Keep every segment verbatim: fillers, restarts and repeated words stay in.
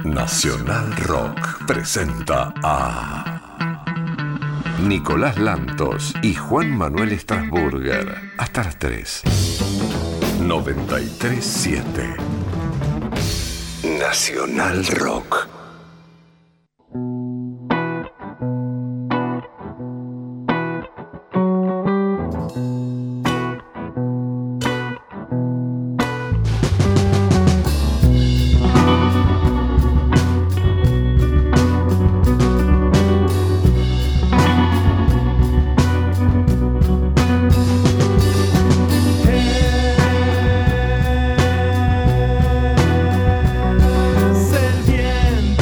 Nacional Rock presenta a Nicolás Lantos y Juan Manuel Strasburger hasta las tres. noventa y tres punto siete Nacional Rock. Es el viento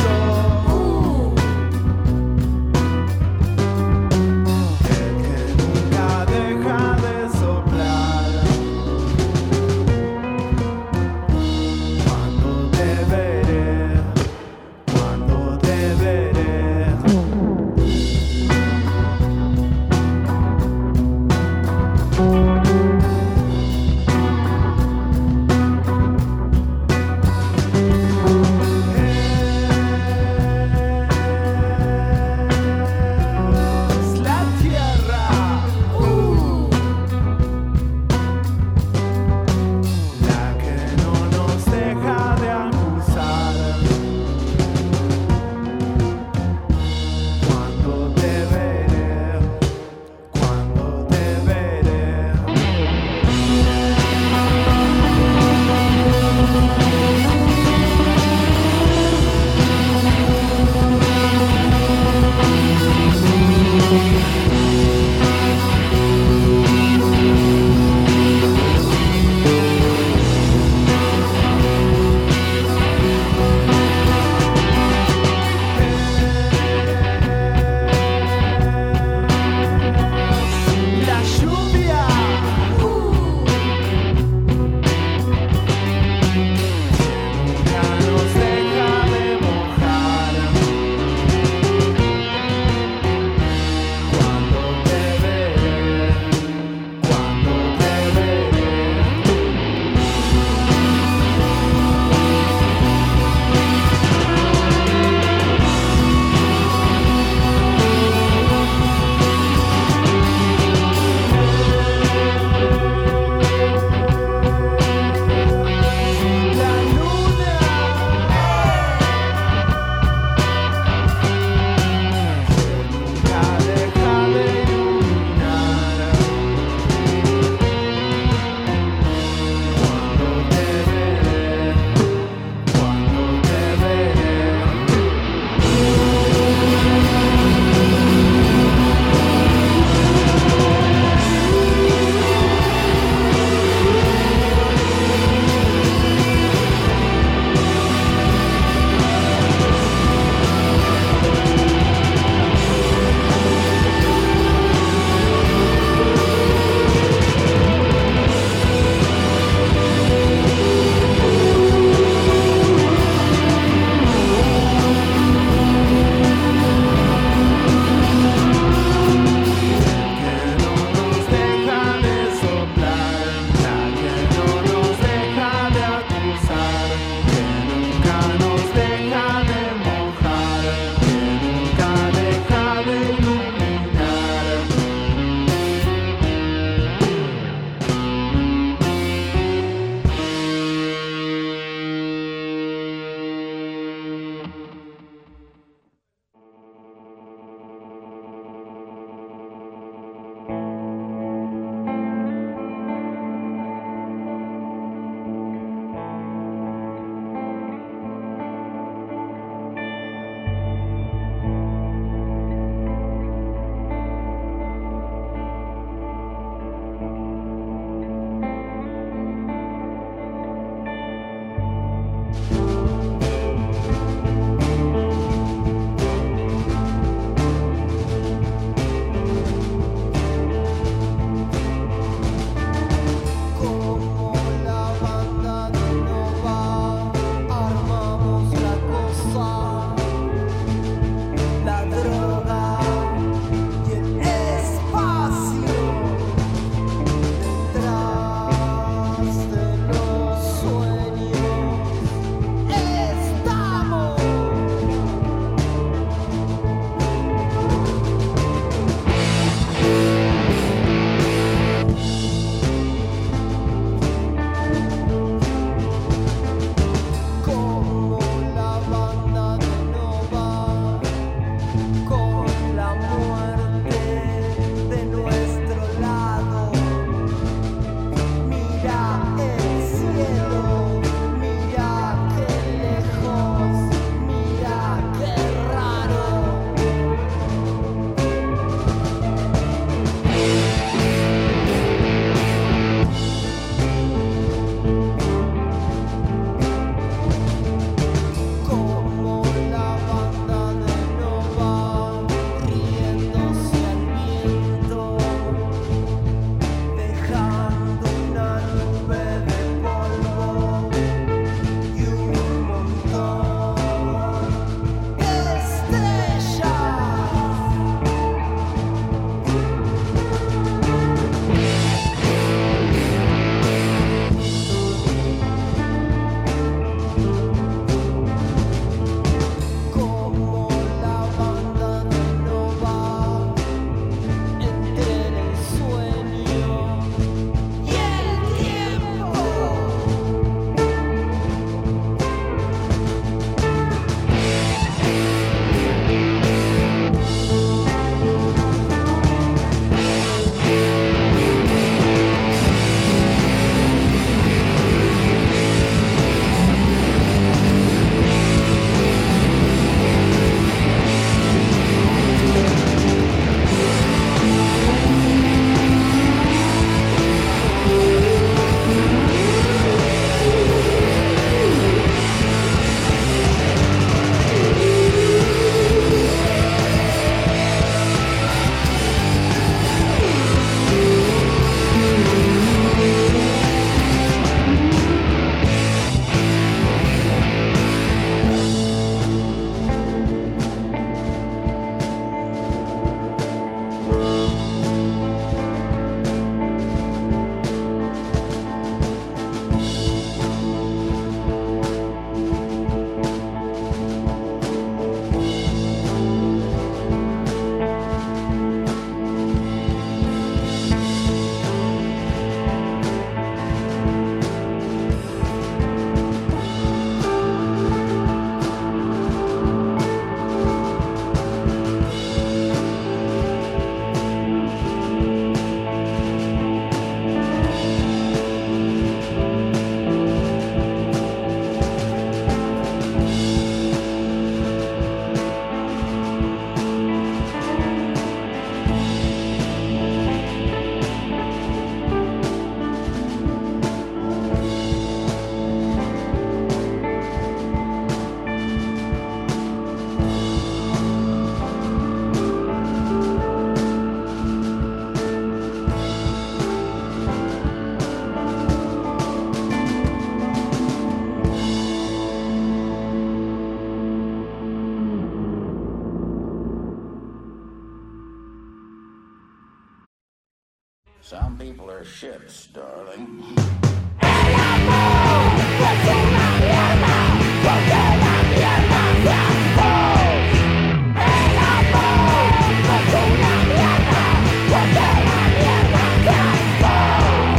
Some people are ships, darling. El amor es una mierda, porque la mierda se acabó. El amor es una mierda, porque la mierda se acabó.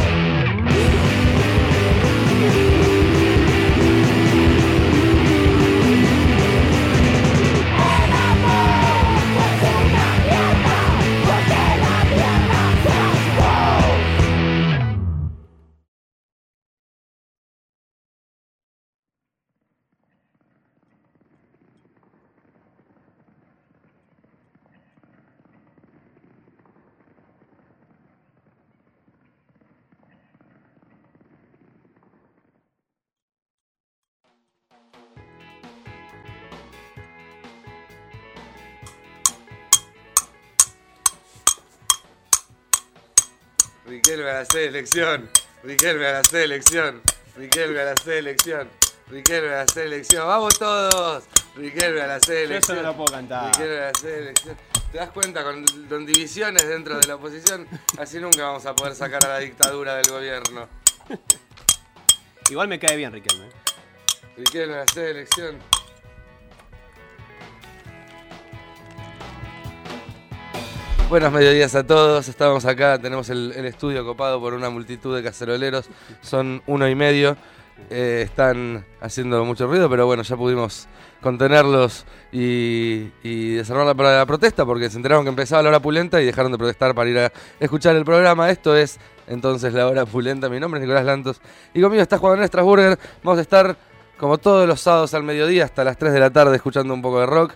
El amor es una mierda, porque la mierda se acabó. Riquelme a la selección, Riquelme a la selección, Riquelme a la selección, Riquelme a la selección, vamos todos, Riquelme a la selección. Yo eso no lo puedo cantar. Riquelme a la selección. ¿Te das cuenta? Con, con divisiones dentro de la oposición, así nunca vamos a poder sacar a la dictadura del gobierno. Igual me cae bien Riquelme. Riquelme a la selección. Buenos mediodías a todos, estamos acá, tenemos el, el estudio copado por una multitud de caceroleros, son uno y medio, eh, están haciendo mucho ruido, pero bueno, ya pudimos contenerlos y, y desarmar la, la protesta porque se enteraron que empezaba la hora pulenta y dejaron de protestar para ir a escuchar el programa. Esto es entonces la hora pulenta, mi nombre es Nicolás Lantos y conmigo está Juan Manuel Strasburger. Vamos a estar como todos los sábados al mediodía hasta las tres de la tarde escuchando un poco de rock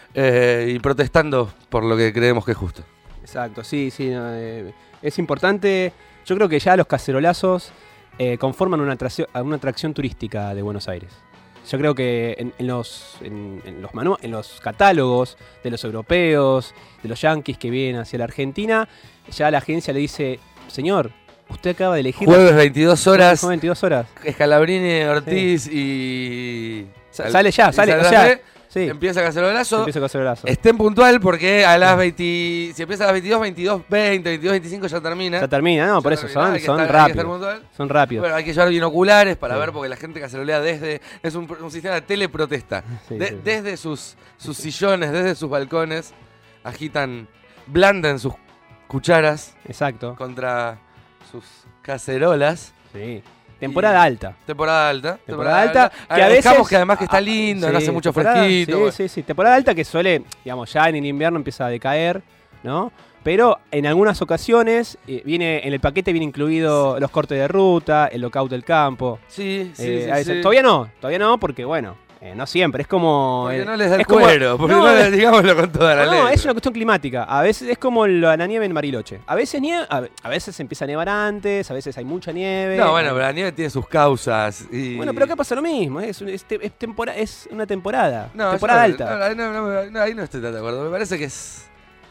eh, y protestando por lo que creemos que es justo. Exacto, sí, sí. No, eh, es importante. Yo creo que ya los cacerolazos eh, conforman una atracción, una atracción turística de Buenos Aires. Yo creo que en, en, los, en, en, los manu- en los catálogos de los europeos, de los yanquis que vienen hacia la Argentina, ya la agencia le dice, señor, usted acaba de elegir... Jueves veintidós horas, veintidós horas. Scalabrini, Ortiz sí. y... Sa- sale ya, y sale, o Saldrá sea, Fe, sí. Empieza Cacerolazo. Empieza Cacerolazo. Estén puntual porque a las veinte, si empieza a las veintidós, veintidós veinte, veintidós veinticinco ya termina. Ya termina, no, Ya por eso termina, son, hay que son estar- hay que estar rápidos. puntual. Son rápidos. Bueno, hay que llevar binoculares para Sí. ver porque la gente cacerolea desde... Es un, un sistema de teleprotesta. Sí, De- sí, sí. Desde sus, sus sillones, desde sus balcones, agitan, blandan sus cucharas Exacto. contra sus cacerolas. Sí. Temporada alta. Temporada alta. Temporada alta, que a Agregamos veces- que además que está ah, lindo, sí, no hace mucho temporada- fresquito. Sí, bueno. sí, sí. Temporada alta que suele, digamos, ya en el invierno empieza a decaer, ¿no? Pero en algunas ocasiones eh, viene en el paquete viene incluido los cortes de ruta, el lockout del campo. Sí, sí, Eh, sí, a veces- sí. Todavía no, todavía no, porque bueno, eh, no siempre. Es como. Porque eh, no les da el es como- cuero, porque no, no, les es- digámoslo con toda la ley. no, es una cuestión climática. A veces es como la, la nieve en Bariloche. A veces nieve, a, a veces empieza a nevar antes, a veces hay mucha nieve. No, bueno, pero la nieve tiene sus causas. Y... Bueno, pero acá pasa lo mismo, es, un- es, te- es tempora- es una temporada, No, temporada yo no- alta. No, no, no, no, ahí no estoy tan de acuerdo. Me parece que es.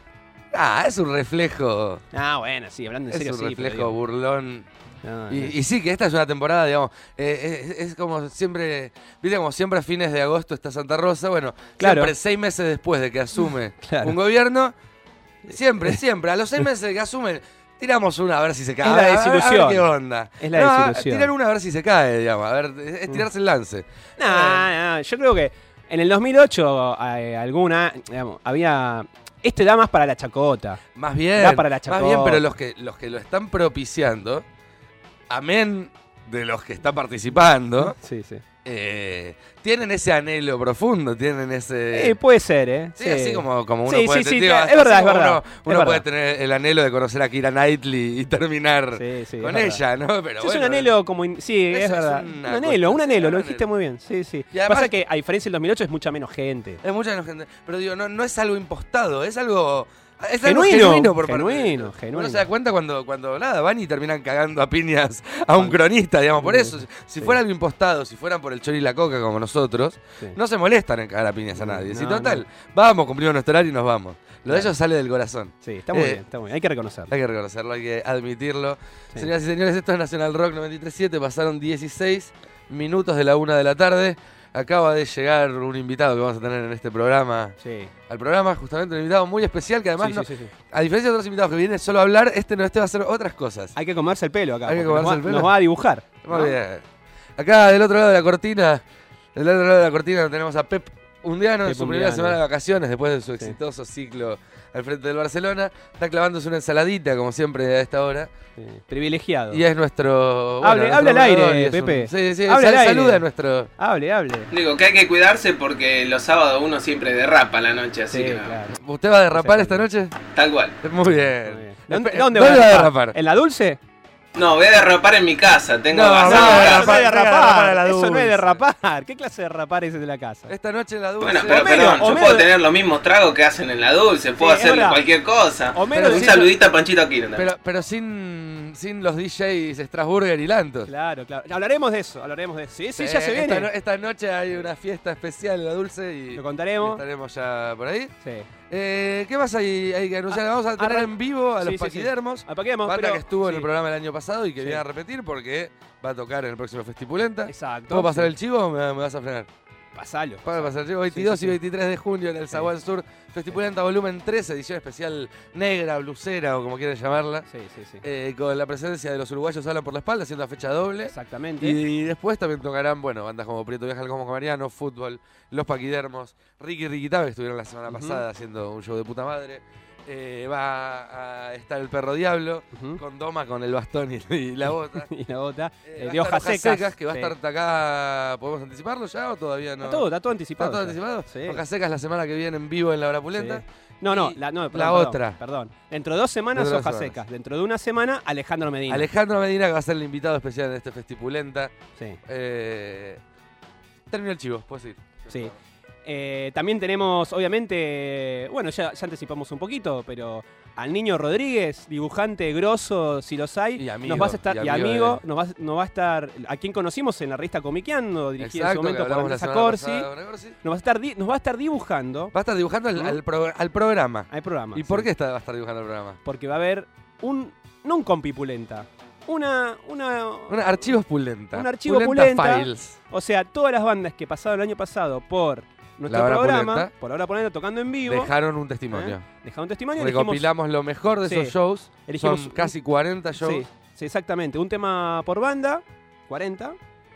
Ah, es un reflejo. Ah, bueno, sí, hablando en Es serio, un sí. reflejo pero digo, burlón. no, Y, no. y sí, que esta es una temporada, digamos. eh, es, es como siempre. Viste, como siempre a fines de agosto está Santa Rosa. Bueno, Claro. siempre seis meses después de que asume Claro. un gobierno. Siempre, siempre. A los seis meses de que asume. Tiramos una a ver si se cae. Es A la ver- a ver- a ver desilusión. qué onda. Es la No, a- desilusión. Tirar una a ver si se cae, digamos. A ver, es, es tirarse el lance. No, no, yo creo que en el dos mil ocho eh, alguna, digamos, había... Este da más para la chacota. Más bien, Da para la más chacota. bien, pero los que, los que lo están propiciando, amén de los que están participando, Sí, sí. eh, tienen ese anhelo profundo, tienen ese... Eh, puede ser, ¿eh? Sí, así como, como uno Sí, puede sí, tener, sí, digo, es así verdad, como es verdad, Uno, es uno verdad. puede tener el anhelo de conocer a Keira Knightley y terminar Sí, sí, con es ella, ¿no? Pero Sí, bueno, es un anhelo como... in- Sí, eso es es verdad. una Un anhelo, un cuestión, anhelo, un lo dijiste anhelo. muy bien. Sí, sí. Y además- Pasa que a diferencia del dos mil ocho es mucha menos gente. Es mucha gente. Pero digo, no, no es algo impostado, es algo... Es algo Genuino, genuino por parte de genuino, ellos. genuino. Uno se da cuenta cuando, cuando nada, van y terminan cagando a piñas a un cronista, digamos. Por eso, si Sí. fuera algo impostado, si fueran por el chori y la coca como nosotros, Sí. no se molestan en cagar a piñas a nadie. Si No, total, no. vamos, cumplimos nuestro horario y nos vamos. Lo de Claro. ellos sale del corazón. Sí, está muy Eh, bien, está muy bien. Hay que reconocerlo. Hay que reconocerlo, hay que admitirlo. Sí. Señoras y señores, esto es Nacional Rock noventa y tres punto siete. Pasaron dieciséis minutos de la una de la tarde. acaba de llegar un invitado que vamos a tener en este programa. Sí. Al programa, justamente un invitado muy especial que además, Sí, no- sí, sí, sí. a diferencia de otros invitados que vienen solo a hablar, este no, este va a hacer otras cosas. Hay que comerse el pelo acá. Hay que porque comerse nos va, el pelo. Nos va a dibujar. Muy ¿no? bien. Acá del otro lado de la cortina, del otro lado de la cortina tenemos a Pep Undiano en Pep su primera Undiano. semana de vacaciones después de su Sí. exitoso ciclo al frente del Barcelona. Está clavándose una ensaladita, como siempre, a esta hora. Sí, privilegiado. Y es nuestro. Hable- nuestro hable al aire, orador y es un- Pepe. Sí, sí, Hable sal- al aire. saluda a nuestro. Hable, hable. Digo que hay que cuidarse porque los sábados uno siempre derrapa a la noche, así Sí, que no. claro. ¿Usted va a derrapar Sí. esta noche? Tal cual. Muy bien. Muy bien. ¿Dónde, Espe- dónde va a derrapar? derrapar? ¿En la dulce? No, voy a derrapar en mi casa. Tengo No, asado no, en no, casa. derrapar, Eso no es derrapar derrapar. en la Eso no dulce. es derrapar. ¿Qué clase de derrapar es de la casa? Esta noche en la dulce. Bueno, pero Homero, perdón, yo Homero- puedo tener los mismos tragos que hacen en la dulce, puedo Sí, es hacer verdad. cualquier cosa. Homero Un decía- saludito a Panchito Aquino también. Pero, pero sin, sin los D Js Strasburger y Lantos. Claro, claro. Hablaremos de eso, hablaremos de eso. Sí, sí, ya se Esta, viene. no- esta noche hay una fiesta especial en la dulce y Lo contaremos. estaremos ya por ahí. Sí. Eh, ¿Qué más hay, hay que anunciar? Ah, Vamos a tener arran- en vivo a Sí, los sí, sí. Paquidermos. Al Paquidermos, Banda pero- que estuvo en sí. el programa el año pasado y que Sí. viene a repetir porque va a tocar en el próximo Festipulenta. Exacto. ¿Puedo pasar Sí. el chivo o me, me vas a frenar? Pasalo. Para pasar el chivo. veintidós sí, y sí. veintitrés de junio en el Zaguán Sur. Festipulenta volumen tres, edición especial negra, blusera o como quieran llamarla. Sí, sí, sí. Eh, con la presencia de los uruguayos Hablan por la Espalda, haciendo la fecha doble. Exactamente. Y después también tocarán, bueno, bandas como Prieto Viaja al Cosmo Mariano, Fútbol, Los Paquidermos, Ricky Riquitabe, que estuvieron la semana Ujú. pasada haciendo un show de puta madre. Eh, va a estar el Perro Diablo, Ujú. con Doma, con el bastón y, y la bota. Y la bota. Eh, eh, va de a hojas estar secas. que va a Sí. estar acá. ¿Podemos anticiparlo ya o todavía no? Está todo, está todo anticipado. ¿Está todo ya. anticipado? Sí. Hojas Secas la semana que viene en vivo en la hora pulenta. Sí. No, no, Y la, no, perdón, la perdón, otra. Perdón. Dentro de dos semanas, Dentro de dos hojas semanas. secas. Dentro de una semana, Alejandro Medina. Alejandro Medina, que va a ser el invitado especial en este Festipulenta. Sí. Eh, terminó el chivo, puedes ir. Sí. Eh, también tenemos, obviamente, bueno, ya, ya anticipamos un poquito, pero al Niño Rodríguez, dibujante grosso, si los hay, Y amigo, nos vas a estar, y y amigo amigo, de- nos, va, nos va a estar, a quien conocimos en la revista Comiqueando, dirigida en Exacto, su que momento por hablamos la Vanessa semana Corsi, pasada con Corsi. nos va a estar, di- nos va a estar dibujando Va a estar dibujando al, ¿Mm? al pro- al programa. al programa. ¿Y por sí. qué está, va a estar dibujando el programa? Porque va a haber un, no un compipulenta, una, una, Un archivos pulenta. Un archivo pulenta. Files. o sea, todas las bandas que pasaron el año pasado por nuestro La Hora programa, Pulenta. por ahora poniendo tocando en vivo, Dejaron un testimonio. ¿eh? dejaron testimonio, elegimos, Recopilamos lo mejor de Sí. esos shows. Elegimos Son un- casi cuarenta shows. sí, sí, exactamente, un tema por banda, cuarenta,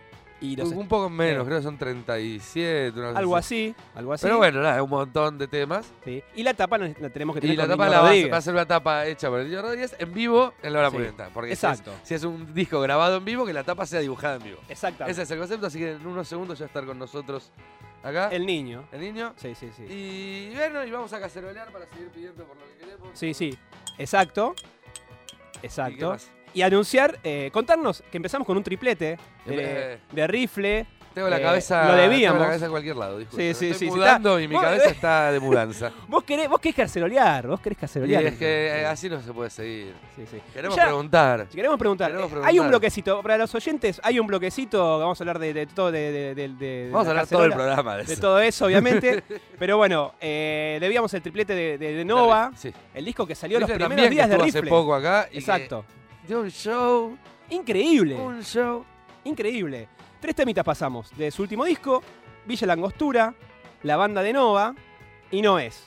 y los Un poco menos, Sí. creo que son treinta y siete. una cosa algo así. así, algo así. Pero bueno, nada, un montón de temas. Sí. Y la tapa la la tenemos que tener Y la con tapa Niño la va a, Rodríguez. va a ser una tapa hecha por el Niño Rodríguez en vivo en la hora Sí. pulenta. Porque si es, Exacto. si es un disco grabado en vivo, que la tapa sea dibujada en vivo. Exactamente. Ese es el concepto, así que en unos segundos ya va a estar con nosotros acá. El niño. el niño. Sí, sí, sí. Y bueno, y vamos a cacerolear para seguir pidiendo por lo que queremos. Sí, sí. Exacto. ¿Y qué Exacto. más? Y anunciar, eh, contarnos que empezamos con un triplete de, Eh. de rifle. Tengo la Eh, cabeza. lo debíamos. Tengo la cabeza en cualquier lado, disculpe. Sí, sí, Me estoy sí, sí, mudando está- y mi vos- cabeza está de mudanza. Vos querés, vos querés cacerolear, vos querés Y cacerolear. es que eh, así no se puede seguir. Sí, sí. Queremos Ya- preguntar. Queremos preguntar, Queremos eh, preguntar. hay un bloquecito, para los oyentes, hay un bloquecito, vamos a hablar de, de todo, de, de, de- de Vamos a la hablar todo el cacerola, programa de de eso. todo eso, obviamente. Pero bueno, eh, debíamos el triplete de, de- de Nova, Sí. el disco que salió los Rifle primeros también, días que de estuvo Rifle. hace poco acá. Y que Exacto. dio un show. Increíble. Un show. Increíble. Tres temitas pasamos de su último disco, Villa La Angostura, La Banda de Nova y No Es.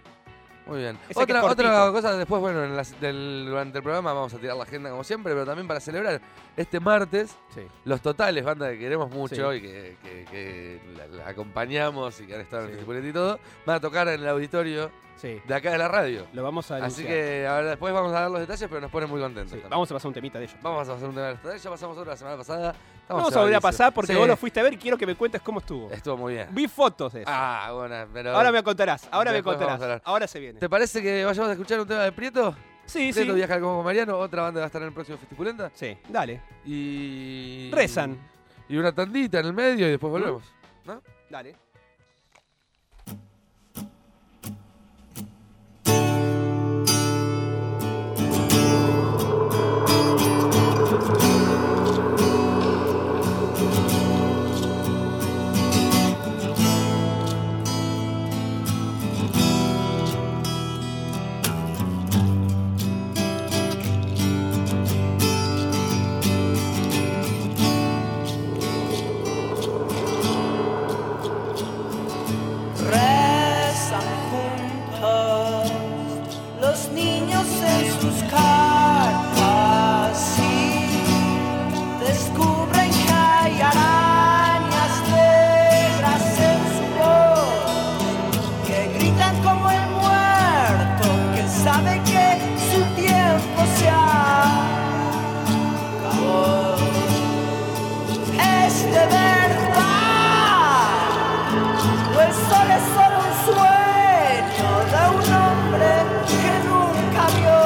Muy bien. Ese que Otra, es cortito. otra cosa, después, bueno, en las- del- durante el programa vamos a tirar la agenda como siempre, pero también para celebrar este martes, Sí. Los Totales, banda que queremos mucho Sí. y que, que- que la, la acompañamos y que han estado en Sí. el Festipuleta y todo, van a tocar en el auditorio Sí. de acá de la radio. Lo vamos a Así anunciar. que ahora después vamos a dar los detalles, pero nos pone muy contentos. Sí, también. vamos a pasar un temita de ellos. Vamos a hacer un tema de los Totales, ya pasamos otro la semana pasada. Estamos Vamos a volver a llevadísimos. pasar porque Sí, vos lo fuiste a ver y quiero que me cuentes cómo estuvo. Estuvo muy bien. Vi fotos de eso. Ah, bueno, pero... Ahora me contarás, ahora me Después vamos a contarás. hablar. Ahora se viene. ¿Te parece que vayamos a escuchar un tema de Prieto? Sí, sí. Prieto viaja al Cosmo Mariano, otra banda que va a estar en el próximo Festipulenta. Sí, dale. Y. Rezan. Y una tandita en el medio y después volvemos. ¿No? Dale. Thank sol es solo un sueño de un hombre que nunca vio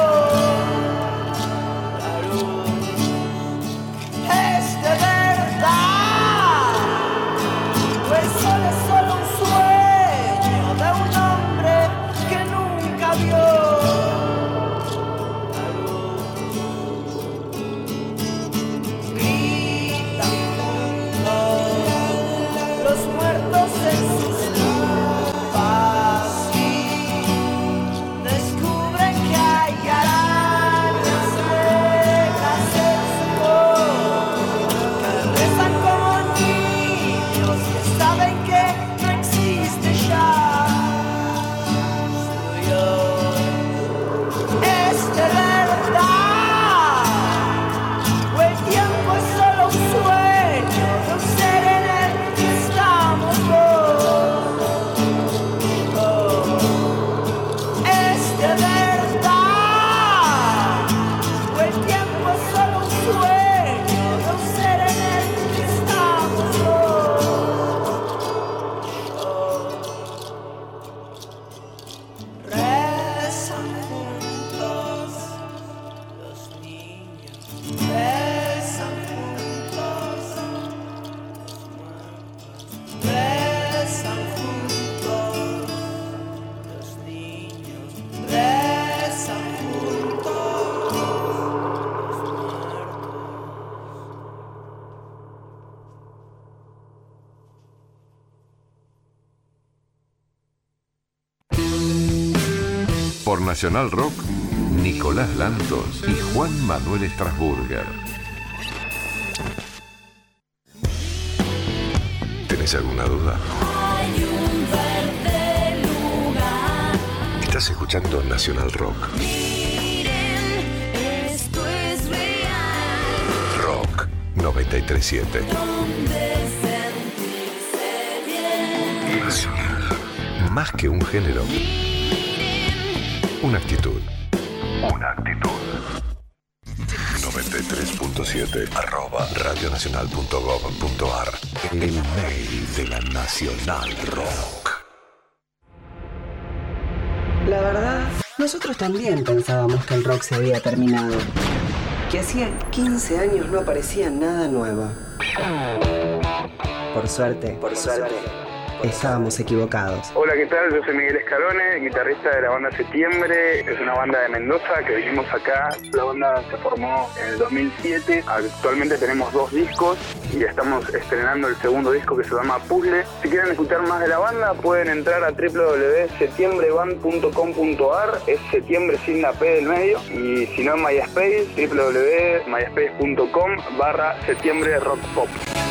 la luz. Es de verdad, o el sol es solo un sueño de un hombre que nunca vio la luz. Gritan juntos los muertos en sus tumbas y descubren que hay arañas negras en su voz, que rezan como niños que saben que no existe ya su Dios. Es de verdad, o el tiempo es solo un sueño de un ser en el que estamos vos. Oh, es de verdad, o el tiempo es solo un sueño de un ser en el que estamos vos. Oh, rezan juntos los niños, rezan juntos los muertos, rezan juntos los niños, rezan juntos los muertos. Por Nacional Rock, Nicolás Lantos y Juan Manuel Strasburger. ¿Tenés alguna duda? Hay un verde lugar. Estás escuchando Nacional Rock. Miren, esto es real. Rock noventa y tres siete. Donde sentirse bien. Nacional. Más que un género. Una actitud. Una actitud. noventa y tres punto siete arroba radionacional punto gov punto ar. El mail de la Nacional Rock. La verdad, nosotros también pensábamos que el rock se había terminado. Que hacía quince años no aparecía nada nuevo. Por suerte, por suerte, estábamos equivocados. Hola, ¿qué tal? Yo soy Miguel Escarone, guitarrista de la banda Septiembre. Es una banda de Mendoza que vinimos acá. La banda se formó en el dos mil siete. Actualmente tenemos dos discos y estamos estrenando el segundo disco que se llama Puzzle. Si quieren escuchar más de la banda pueden entrar a w w w punto septiembre band punto com punto ar. Es septiembre sin la P del medio. Y si no en MySpace, w w w punto myspace punto com barra septiembre rock pop.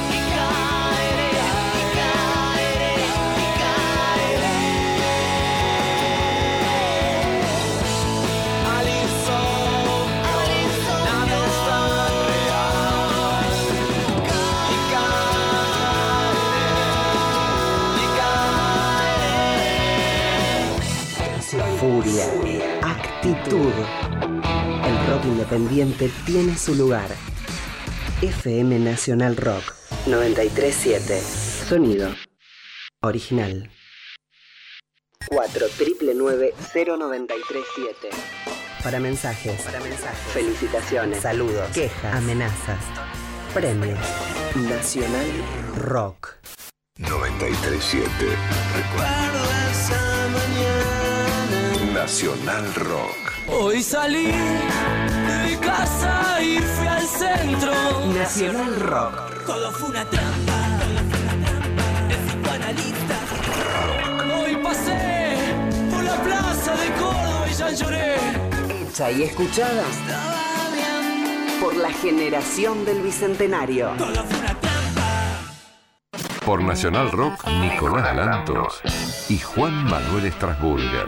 Furia, actitud. El rock independiente tiene su lugar. F M Nacional Rock noventa y tres siete. Sonido original. cuatro nueve nueve cero nueve tres siete. Para mensajes, para mensajes, felicitaciones, saludos, quejas, amenazas, premios. Nacional Rock noventa y tres siete. Recuerdo esa mañana. Nacional Rock. Hoy salí de mi casa y fui al centro. Nacional Rock. Todo fue una trampa, de psicoanalista. Hoy pasé por la plaza de Córdoba y ya lloré. Hecha y escuchada por la generación del Bicentenario. Todo fue una trampa. Por Nacional Rock, Nicolás Lantos y Juan Manuel Strasburger.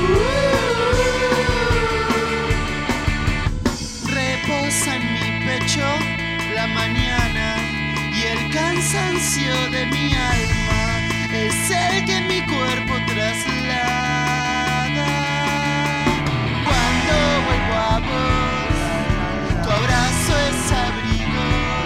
Reposa en mi pecho la mañana y el cansancio de mi alma es el que mi cuerpo traslada. Cuando vuelvo a vos, tu abrazo es abrigo,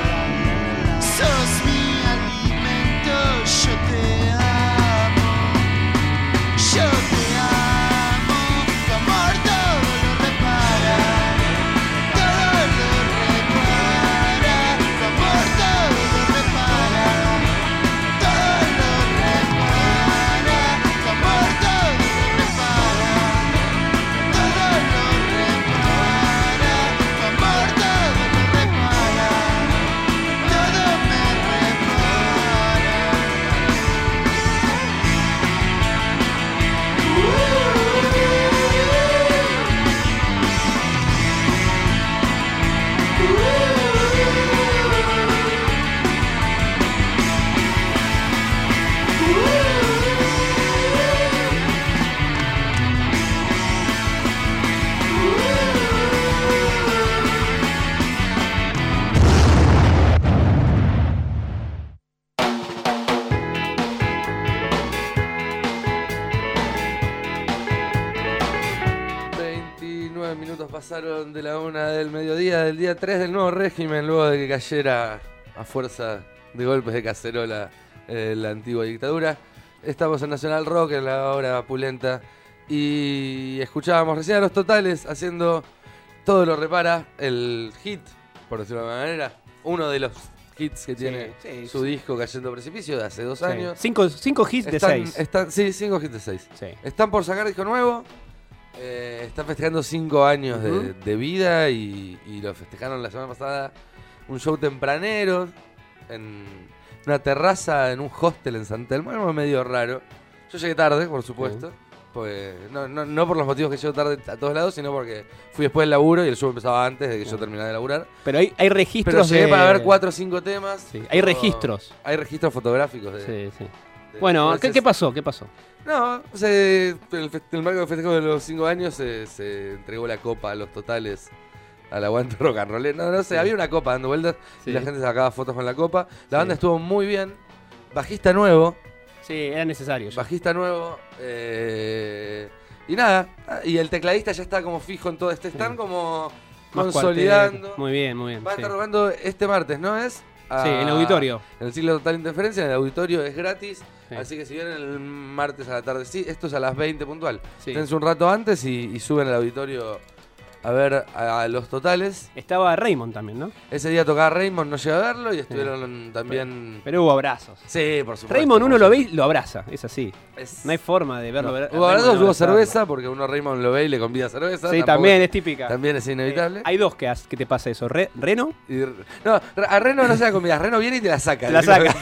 sos mi alimento, yo te amo, yo te amo, tu amor todo lo repara, todo lo repara, tu amor todo lo repara, todo lo repara, tu amor todo lo repara, todo lo repara, tu amor todo lo repara, todo me veintinueve minutos pasaron de la una del mediodía del día tres del nuevo régimen, luego de que cayera a fuerza de golpes de cacerola eh, la antigua dictadura. Estamos en Nacional Rock, en la hora pulenta, y escuchábamos recién a Los Totales haciendo Todo lo repara, el hit, por decirlo de alguna manera, uno de los hits que tiene sí, su sí. disco Cayendo Precipicio de hace dos Sí. años. Cinco, cinco hits de Están- seis. están- sí, cinco hits de seis. Sí. Están por sacar disco nuevo. Eh, están festejando cinco años de, Ujú. de vida y, y lo festejaron la semana pasada. Un show tempranero en una terraza en un hostel en San Telmo, algo medio raro. Yo llegué tarde, por supuesto. Pues, no, no, no por los motivos que llego tarde a todos lados, sino porque fui después del laburo y el show empezaba antes de que yo terminara de laburar. Pero hay, hay registros Pero llegué de... para ver cuatro o cinco temas. Sí, hay registros. Hay registros fotográficos de, Sí, sí. de- Bueno, ¿qué, entonces- ¿qué pasó? ¿Qué pasó? No, se, en el, fe- en el marco del festejo de los cinco años se, se entregó la copa a Los Totales al aguante rock and roll. No, no sé, Sí. había una copa dando vueltas Sí. y la gente sacaba fotos con la copa. La Sí. banda estuvo muy bien. Bajista nuevo, Sí, era necesario. ya. bajista nuevo. eh, y nada, y el tecladista ya está como fijo en todo este. Están Sí. como Más consolidando. cuarteto. Muy bien, muy bien. Va a sí. estar robando este martes, ¿no es? A- Sí, en el auditorio. En el ciclo Total Interferencia, en el auditorio es gratis. Sí. Así que si vienen el martes a la tarde, sí, esto es a las veinte puntual. Sí. Tense un rato antes y, y suben al auditorio a ver a, a Los Totales. Estaba Raymond también, ¿no? Ese día tocaba Raymond, no llegué a verlo y estuvieron también. Pero hubo abrazos. Sí, por supuesto. Raymond uno por lo ve supuesto. y lo abraza, es así. Es- No hay forma de verlo. No. ver- Hubo a Raymond abrazos, no hubo abrazarlo. cerveza, porque uno Raymond lo ve y le convida cerveza. Sí, tampoco- también es típica. También es inevitable. Eh, hay dos que, has- que te pasa eso. Re- Reno Y- no, a Reno no se la convida, Reno viene y te la saca. te la saca.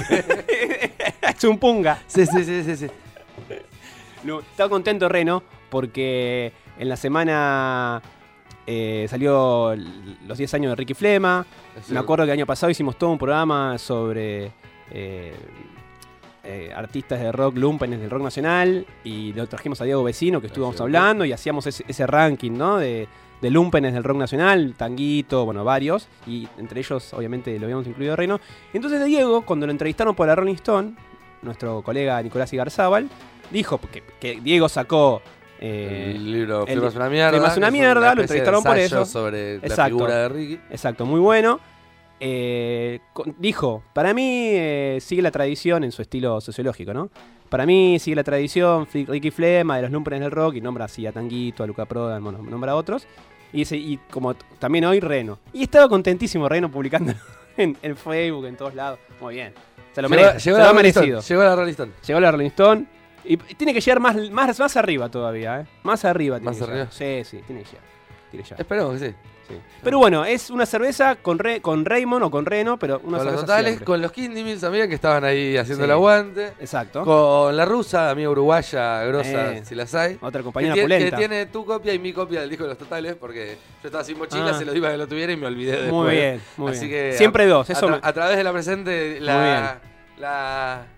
Es un punga. Sí, sí, sí, sí, sí. No, estaba contento Reno porque en la semana eh, salió l- los diez años de Ricky Flema. Sí. Me acuerdo que el año pasado hicimos todo un programa sobre eh, eh, artistas de rock lumpenes del rock nacional y lo trajimos a Diego Vecino, que estuvimos Sí. hablando, y hacíamos ese, ese ranking, ¿no? de, de lumpenes del rock nacional, Tanguito, bueno, varios, y entre ellos obviamente lo habíamos incluido a Reno. Entonces de Diego, cuando lo entrevistaron por la Rolling Stone, nuestro colega Nicolás Igarzábal dijo que, que Diego sacó eh, El libro el- Flema es una mierda. Flema es una que mierda, una lo especie de entrevistaron por ensayo eso. sobre la Exacto. figura de Ricky. Exacto, muy bueno. Eh, con- dijo, para mí eh, sigue la tradición en su estilo sociológico, ¿no? Para mí sigue la tradición Fli- Ricky Flema de los lumpenes del rock, y nombra así a Tanguito, a Luca Prodan, bueno, nombra a otros. Y, dice, y como t- también hoy Reno. Y estaba contentísimo Reno publicando en, en Facebook, en todos lados. Muy bien. Se lo Llegó- merece, llegó se la lo ha Rolling Stone, merecido. Llegó a la Rolling Stone. Llegó la Rolling Stone. Y, y tiene que llegar más, más, más arriba todavía, ¿eh? Más arriba. tiene ¿Más que llegar. arriba? Sí, sí, tiene que llegar. Tiene que llegar. Esperemos que sí. Sí. Pero bueno, es una cerveza con, re, con Raymond o con Reno, pero una Con los cerveza totales, siempre. con los Kidney Mills también, que estaban ahí haciendo Sí. el aguante. Exacto. Con la rusa, amiga uruguaya, grosa, Eh, si las hay. Otra Que, compañera tiene- que pulenta. tiene tu copia y mi copia del disco de los totales, porque yo estaba sin mochila, Ah. se lo iba que lo tuviera y me olvidé después. Muy bien, muy Así bien. que Siempre a, dos, a eso tra- me- a través de la presente, Muy la, la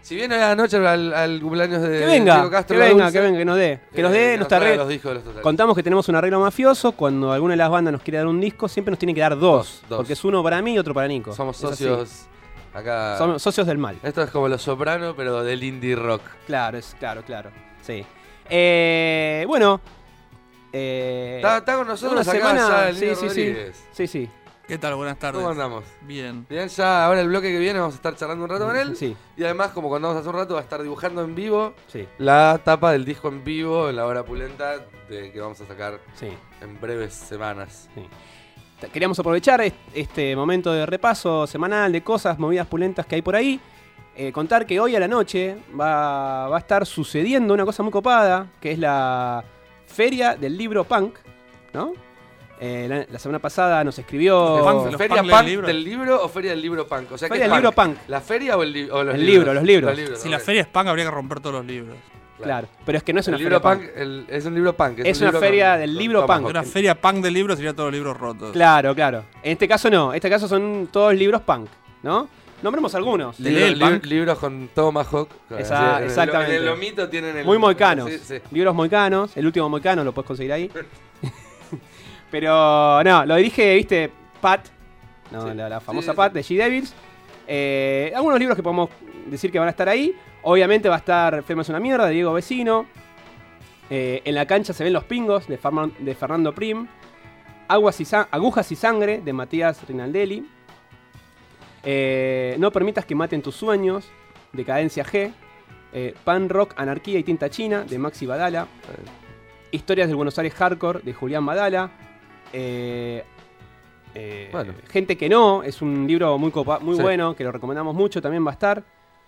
Si viene a la noche al, al cumpleaños de Que venga, Diego Castro, que venga, Dulce, que venga, que nos dé. Que nos eh, dé, que nos traiga arregle. los discos de los Totales. Contamos que tenemos un arreglo mafioso. Cuando alguna de las bandas nos quiere dar un disco, siempre nos tiene que dar dos. Dos, dos. Porque es uno para mí y otro para Nico. Somos Es así. socios acá. Somos socios del mal. Esto es como Los Soprano, pero del indie rock. Claro, es, claro, claro. Sí. Eh, bueno. Eh, Está, está con nosotros una acá semana. ya el Sí, Niño sí, sí. Rodríguez. Sí, sí. ¿Qué tal? Buenas tardes. ¿Cómo andamos? Bien. Bien, ya ahora el bloque que viene vamos a estar charlando un rato con él. Sí. Y además, como contamos hace un rato, va a estar dibujando en vivo Sí. la tapa del disco en vivo en la hora pulenta de que vamos a sacar Sí. en breves semanas. Sí. T- Queríamos aprovechar est- este momento de repaso semanal de cosas, movidas pulentas que hay por ahí. Eh, contar que hoy a la noche va, va a estar sucediendo una cosa muy copada, que es la Feria del Libro Punk, ¿no? Eh, la, la semana pasada nos escribió... Punk, los ¿Feria punk punk del libro? del libro o feria del libro punk? O sea, Feria ¿qué es del libro punk? punk. ¿La feria o, el li- o los El libros? libro, los libros. Si ok. la feria es punk, habría que romper todos los libros. Claro, pero es que no es El una libro feria punk, el- es un libro punk. Es un una libro feria con- del con libro Tomahawk. punk. Una feria punk del libro sería todos los libros rotos. Claro, claro. En este caso no, en este caso son todos libros punk, ¿no? Nombremos algunos. ¿Te Libro- lee el li- punk? libros con Tomahawk. Esa- En el- exactamente. En el lomito tienen el... Muy moicanos. Sí, sí. Libros moicanos. El último moicano lo puedes conseguir ahí. Pero no, lo dirige, viste, Pat. No, Sí. la, la famosa Sí, sí, Pat sí. de G-Devils. Eh, algunos libros que podemos decir que van a estar ahí. Obviamente va a estar Fema es una mierda de Diego Vecino. Eh, en la cancha se ven los pingos de, Farman- de Fernando Prim. Aguas y sa- Agujas y sangre de Matías Rinaldelli. Eh, no permitas que maten tus sueños de Cadencia G. Eh, Pan Rock, Anarquía y Tinta China de Maxi Badala. Historias del Buenos Aires Hardcore de Julián Badala. Eh, eh, Bueno. Gente que no, es un libro muy, copa- muy Sí. bueno, que lo recomendamos mucho, también va a estar.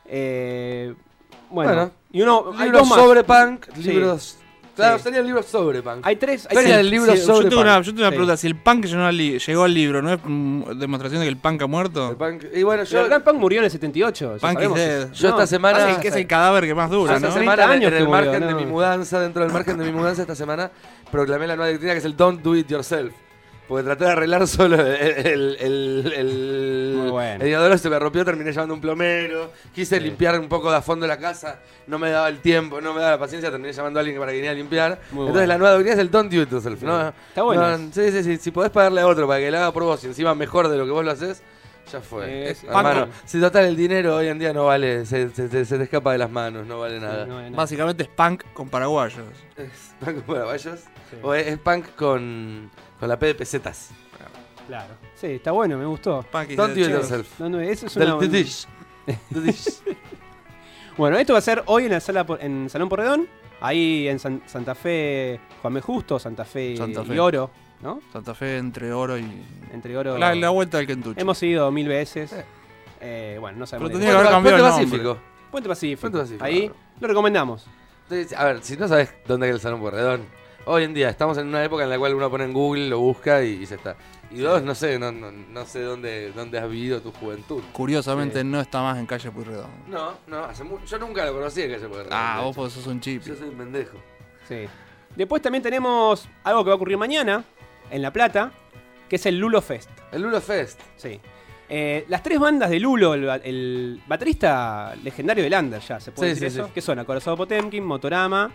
Eh, bueno, Bueno, y uno, hay Libros dos más. sobre punk, Sí. libros... Claro, Sí. serían libros sobre punk. Hay tres. Hay Feria tres. del libro Sí, sobre yo tengo punk. una, yo tengo una Sí. pregunta. Si el punk llegó al, li- llegó al libro, ¿no es mm, demostración de que el punk ha muerto? El punk- Y bueno, Pero el yo, Gran Punk murió en el setenta y ocho. ya Punk is sabemos dead. eso. yo esta No, semana... Pasa que es el cadáver que más dura, Esta ¿no? treinta semana, años en que el murió, margen de no. mi mudanza, dentro del margen de mi mudanza esta semana, proclamé la nueva doctrina que es el don't do it yourself. Porque traté de arreglar solo el, el, el, el, Muy bueno. el inodoro se me rompió, terminé llamando a un plomero, quise Sí. limpiar un poco de a fondo la casa, no me daba el tiempo, no me daba la paciencia, terminé llamando a alguien para que viniera a limpiar. Muy Entonces bueno. la nueva doctrina es el don't do it yourself. ¿no? Está bueno. No, sí, sí, sí, si podés pagarle a otro para que lo haga por vos y encima mejor de lo que vos lo haces, ya fue. Es- Hermano, Punk. si total el dinero hoy en día no vale, se, se- se- se te escapa de las manos, no vale nada. No, no, no. Básicamente es punk con paraguayos. ¿Es punk con paraguayos? ¿O es, es punk con, con la P de pesetas? Claro. Sí, está bueno, me gustó. Punk is Don't do dead. it yourself. No, no, eso es Del una- the dish. The dish. Bueno, esto va a ser hoy en la sala por- en Salón Porredón. Ahí en San- Santa Fe, Juan B. Justo, Santa Fe, Santa Fe. y Oro, ¿no? Santa Fe entre oro y... Entre Oro. La, la vuelta del Kentucky. Hemos ido mil veces. Eh, bueno, no sabemos. Pero de- tenía que haber cambiado el Puente nombre. Pacífico. Puente Pacífico. Puente Pacífico, Ahí claro. lo recomendamos. Entonces, a ver, si no sabes dónde queda el Salón Porredón, hoy en día estamos en una época en la cual uno pone en Google, lo busca y, y se está. Y dos, no sé, no, no, no sé dónde, dónde has vivido tu juventud. Curiosamente Sí. no está más en calle Puyredón. No, no, hace mu- yo nunca lo conocí en calle Porredón. Ah, de vos hecho. pues sos un chip. Yo soy un pendejo. Sí. Después también tenemos algo que va a ocurrir mañana en La Plata, que es el Lulo Fest. El Lulo Fest. Sí. Eh, las tres bandas de Lulo, el, ba- el baterista legendario de Lander, ya se puede Sí, decir sí, eso, sí. que son Acorazado Potemkin, Motorama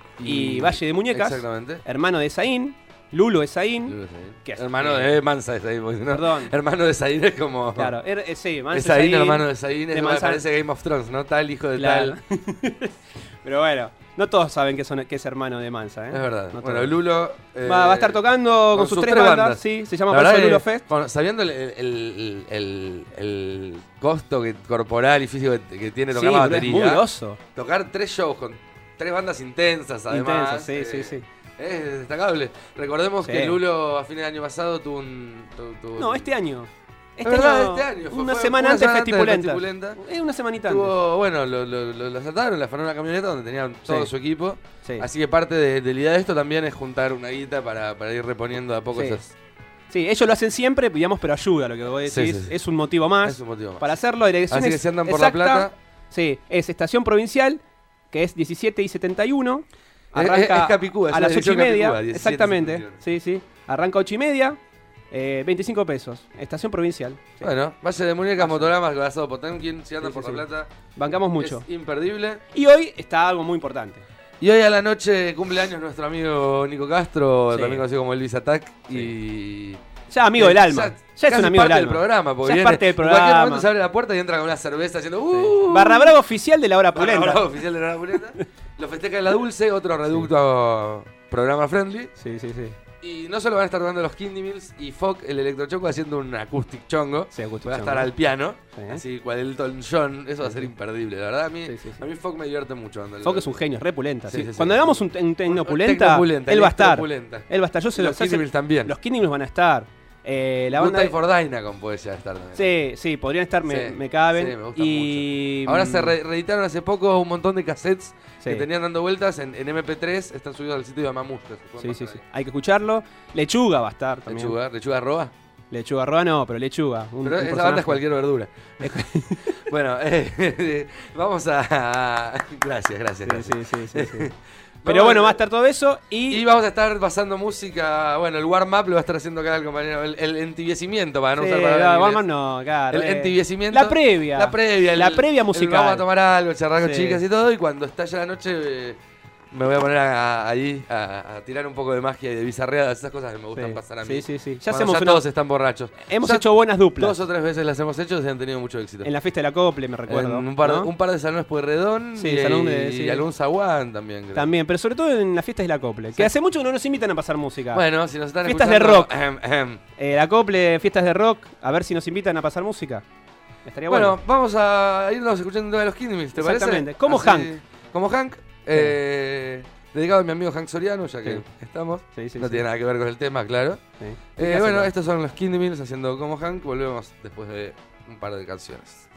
y, Valle de Muñecas, Exactamente. hermano de Zain, Lulo es Zain. Lulo Saín. ¿Qué hace? Hermano de Mansa de Saín. porque no- Perdón. Hermano de Saín es como... Claro, er- eh, sí, Mansa Es Saín, Zain, hermano de Saín, de es Mansa- parece Game of Thrones, ¿no? Tal hijo de Claro. tal. Pero bueno, no todos saben que, son, que es hermano de Mansa, ¿eh? Es verdad. No bueno, todos. Lulo... eh, va, va a estar tocando con, sus, tres bandas, sí, se llama La por eso verdad Lulo que, Fest. con- sabiendo el, el, el, el- el costo que, corporal y físico que, que tiene Sí, tocar la pero es batería, muy grosso. tocar tres shows con tres bandas intensas, además. Intenso, sí, eh, sí, sí. Es destacable. Recordemos Sí. que Lulo a fin de año pasado tuvo un... tu- tuvo No, un- este año. Es Este verdad, año, este año. Fue- una fue semana una antes semana Festipulenta. Festipulenta. Es una semanita antes. Tuvo, bueno, lo, lo, lo, lo asaltaron, le afanaron una camioneta donde tenían todo Sí. su equipo. Sí. Así que parte de, de la idea de esto también es juntar una guita para, para ir reponiendo de a poco Sí. esas... Sí, ellos lo hacen siempre, digamos, pero ayuda lo que vos decís. Sí, sí, sí. Es un motivo más. Es un motivo más. Para hacerlo, la dirección Así que es si andan por exacta. La Plata... Sí, es Estación Provincial, que es diecisiete y setenta y uno. Es- Arranca es Capicúa, es a la las ocho y dirección media. Capicúa, diecisiete y Exactamente. setenta y uno. Sí, sí. Arranca ocho y media. Eh, veinticinco pesos, estación provincial. Sí. Bueno, Valle de Muñecas, Motoramas, Asado Potemkin, si andan Sí, sí, por La sí. Plata. Bancamos mucho. Es imperdible. Y hoy está algo muy importante. Y hoy a la noche cumpleaños nuestro amigo Nico Castro, Sí. también conocido como Elvis Attack. Y. Ya amigo del alma. Ya, es casi un amigo del parte alma. del programa, porque ya es viene, parte del en cualquier programa. momento se abre la puerta y entra con una cerveza haciendo. Uh, Barra Brava oficial de la hora pulenta. Barra Brava oficial de la hora pulenta. Lo festeja en La Dulce, otro reducto programa friendly. Sí, sí, sí. Y no solo van a estar tocando los Kindy Mills y Fock, el electrochoco, haciendo un acoustic chongo. Sí, acoustic va a chongo. estar al piano. Sí. Así cual Elton John. Eso va a ser imperdible. La verdad, a mí, Sí, sí, sí. a mí Fock me divierte mucho. cuando Fock lo- es un genio, es re pulenta. Sí, sí. sí, sí. Cuando hagamos un, un tecnopulenta, Tecnopulenta, él va a estar. electropulenta. Él va a estar. Yo sé Los sé- Kindy Mills también. Los Kindy Mills van a estar. Eh, la Good banda Time for Dynacon puede ya estar también. Sí, sí, podrían estar, me, Sí, me caben. sí, me gustan y Ahora se re- reeditaron hace poco un montón de cassettes Sí. que tenían dando vueltas en, en eme pe tres. Están subidos al sitio de Mamush. que se pueden Sí, sí, bajar sí. Hay que escucharlo. Lechuga va a estar ahí. también. Lechuga, lechuga roba. Lechuga roja no, pero lechuga. Un, Pero un esa banda personaje. es cualquier verdura. Bueno, eh, vamos a. Gracias, gracias. Sí, gracias. sí, sí, sí, sí. Vamos Pero bueno, a- va a estar todo eso y... Y vamos a estar pasando música. Bueno, el warm-up lo va a estar haciendo acá el compañero. El, el entibiecimiento, para no Sí, usar palabras no, en inglés. vamos no, claro. El eh. entibiecimiento. La previa. La previa. el- La previa el musical. vamos a tomar algo, charlar con Sí. chicas y todo. Y cuando estalla la noche, eh, me voy a poner a- a- ahí a, a tirar un poco de magia y de bizarreadas. Esas cosas que me gustan Sí, pasar a sí, mí. sí, sí. Ya Ya, hacemos ya una- todos están borrachos. Hemos Ya hecho buenas duplas. Dos o tres veces las hemos hecho y se han tenido mucho éxito. En la fiesta de la Cople, me recuerdo. En un, par, ¿no? un par de salones Pueyrredón Sí, y, salón de- y sí. algún zaguán también. Creo. También, pero sobre todo en las fiestas de la Cople. Sí. Que hace mucho que no nos invitan a pasar música. Bueno, si nos están Fiestas de escuchando, rock. ahem, ahem. Eh, la Cople, fiestas de rock, a ver si nos invitan a pasar música. Estaría Bueno, bueno. vamos a irnos escuchando un tema de los Kindy Mills, ¿te parece? Exactamente. Como Así- Hank. Como Hank. Eh, dedicado a mi amigo Hank Soriano, ya que Sí. estamos. Sí, sí, no sí. tiene nada que ver con el tema, claro. Sí. Eh, ¿Qué bueno, hacemos? estos son los Kindy Mills haciendo Como Hank. Volvemos después de un par de canciones.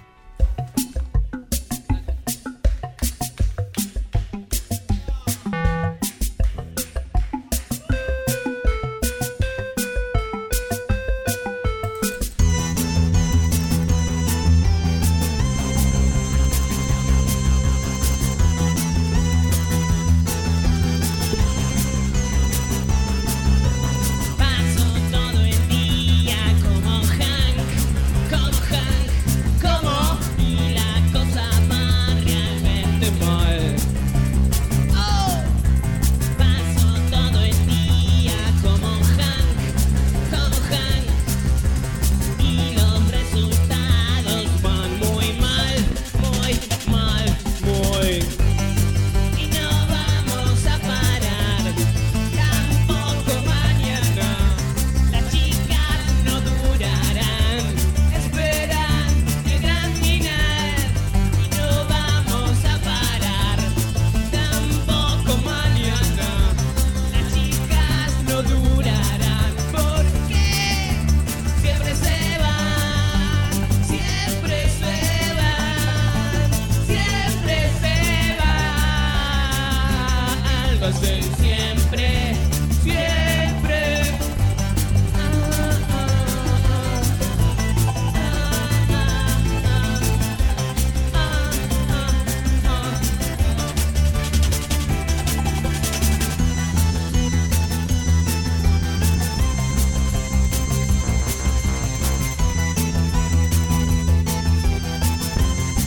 Paso todo el día como Hank, como Hank, como y la cosa va realmente mal. Oh, paso todo el día como Hank, como Hank y los resultados van muy mal, muy mal, muy. Y no vamos a parar. Tampoco mañana, las chicas no durarán, esperan el gran final y no vamos a parar. Tampoco mañana, las chicas no durarán, porque siempre se van, siempre se van, siempre se van, algo es el siempre, siempre.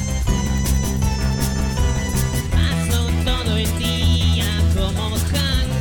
Paso todo el día como Hank,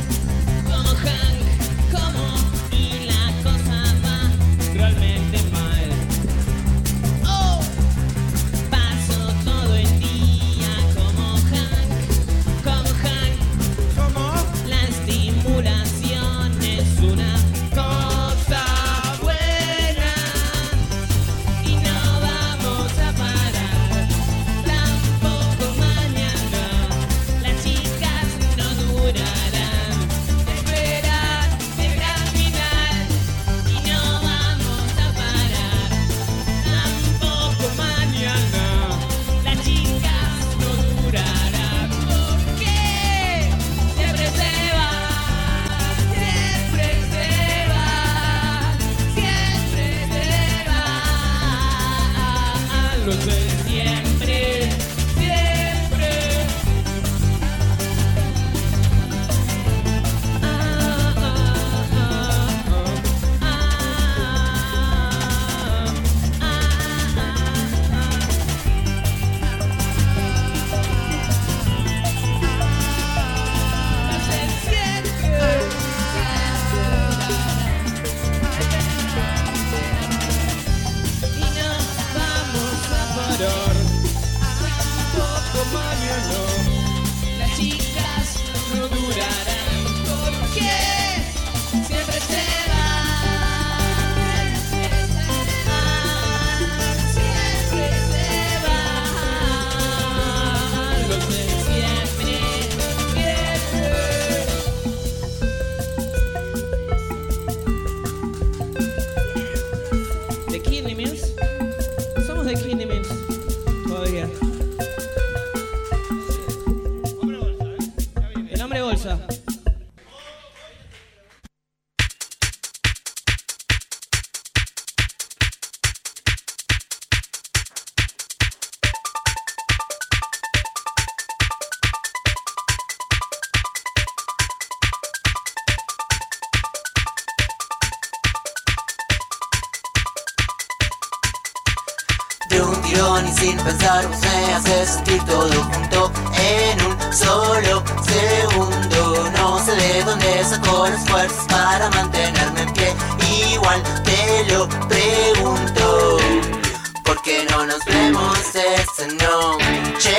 de un tirón y sin pensar vos me haces sentir todo junto en un solo segundo. No sé de dónde saco las fuerzas para mantenerme en pie. Igual te lo pregunto, ¿por qué no nos vemos esta noche?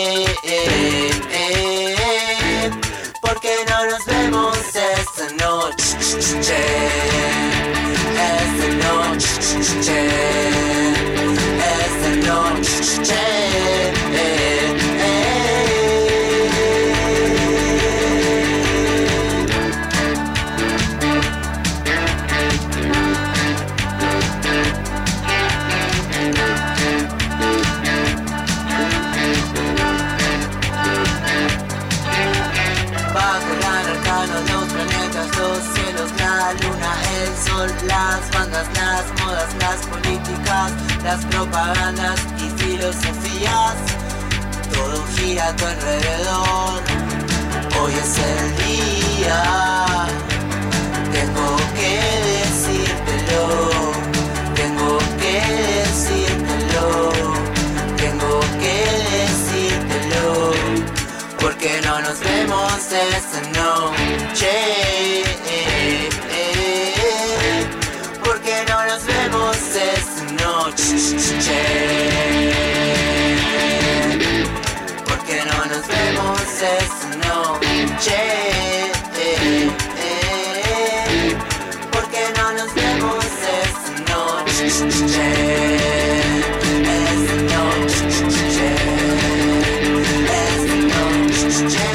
¿Por qué no nos vemos esta noche? Esta noche, esta noche. Las bandas, las modas, las políticas, las propagandas y filosofías, todo gira a tu alrededor. Hoy es el día, tengo que decírtelo, tengo que decírtelo, tengo que decírtelo, porque no nos vemos esta noche. Porque no nos vemos esta noche. Porque no nos vemos esta noche. Porque no nos vemos esta noche. Esta noche. Esta noche.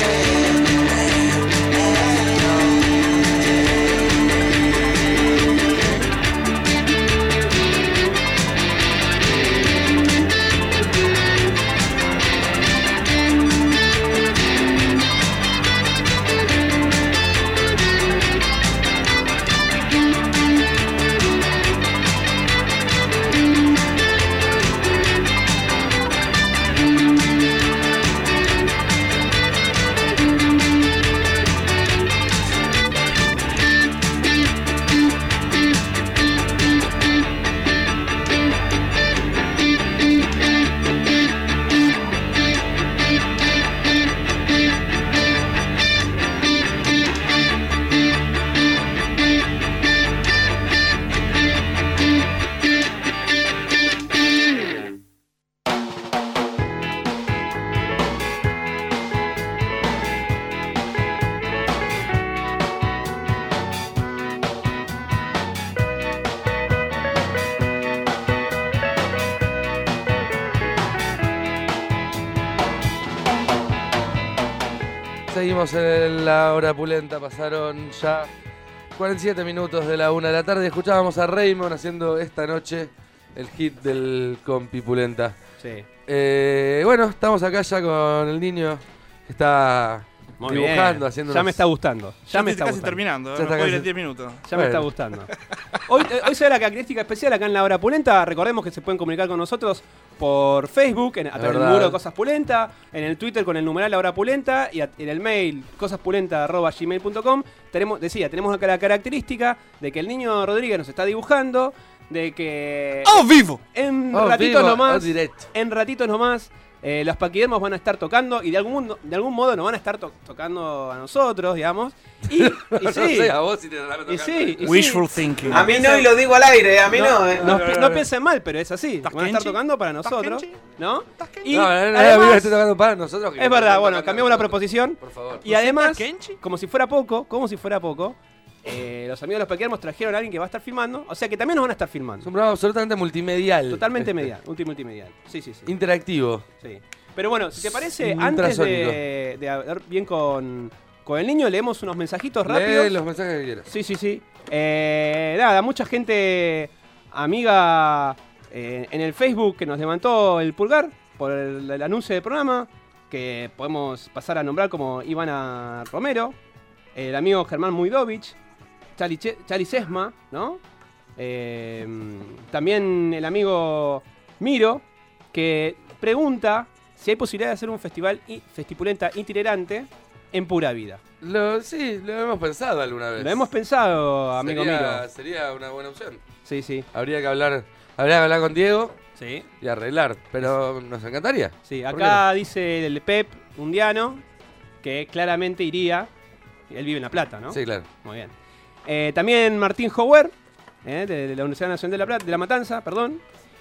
Seguimos en la hora pulenta, pasaron ya cuarenta y siete minutos de la una de la tarde. Escuchábamos a Raymond haciendo esta noche el hit del compi pulenta. Sí. Eh, bueno, estamos acá ya con el niño que está Muy dibujando, bien. haciendo. Ya me está gustando. Ya, Ya me estoy está casi gustando. terminando, Ya ¿eh? está Me puedo ir casi- en diez minutos. Ya me está Bueno. gustando. Hoy, eh, hoy se da la característica especial acá en la hora pulenta. Recordemos que se pueden comunicar con nosotros por Facebook, en, a través del verdad. muro Cosas Pulenta, en el Twitter con el numeral La Hora Pulenta y a- en el mail cosaspulenta arroba gmail punto com. Tenemos, decía, tenemos acá la característica de que el niño Rodríguez nos está dibujando, de que ¡Oh, vivo! en Oh, ratitos vivo, nomás, oh, directo. en ratitos nomás, eh, los paquidermos van a estar tocando y de algún, mundo- de algún modo nos van a estar to- tocando a nosotros, digamos. Y, y No sí, sé, a vos si te la y sí, y Wishful sí. thinking. A mí no, y lo digo al aire, a mí no, No, eh. no, pi- no piensen mal, pero es así. ¿Estás Van a estar Kenchi? tocando para ¿Estás nosotros, Kenchi? ¿no? Y No, no, no, no, además- amigo, estoy tocando para nosotros. que es verdad, están bueno, tocando cambiamos la nosotros. proposición. Por favor. Y además, Kenchi? como si fuera poco, como si fuera poco, eh, los amigos de los paquidermos trajeron a alguien que va a estar filmando, o sea que también nos van a estar Es filmando. un programa absolutamente multimedial. Totalmente Este, medial, multi multimedial. Sí, sí, sí. Interactivo. Sí. Pero bueno, si te parece, Un antes ultrasónico. de, de hablar bien con, con el niño, leemos unos mensajitos Lee rápidos. los mensajes que quieras. Sí, sí, sí. Eh, nada, mucha gente amiga eh, en el Facebook que nos levantó el pulgar por el, el anuncio del programa, que podemos pasar a nombrar como Ivana Romero, el amigo Germán Muidovich, Chali, Che- Chali Sesma, ¿no? Eh, también el amigo Miro, que pregunta si hay posibilidad de hacer un festival i- festipulenta itinerante en Pura Vida. Lo, sí, lo hemos pensado alguna vez. Lo hemos pensado, amigo sería, Miro. Sería una buena opción. Sí, sí. Habría que hablar, habría que hablar con Diego Sí. y arreglar, pero nos encantaría. Sí, ¿Por qué acá dice el Pep Undiano que claramente iría. Él vive en La Plata, ¿no? Sí, claro. Muy bien. Eh, también Martín Hauer, eh, de, de la Universidad Nacional de La Plata, de La Matanza, perdón.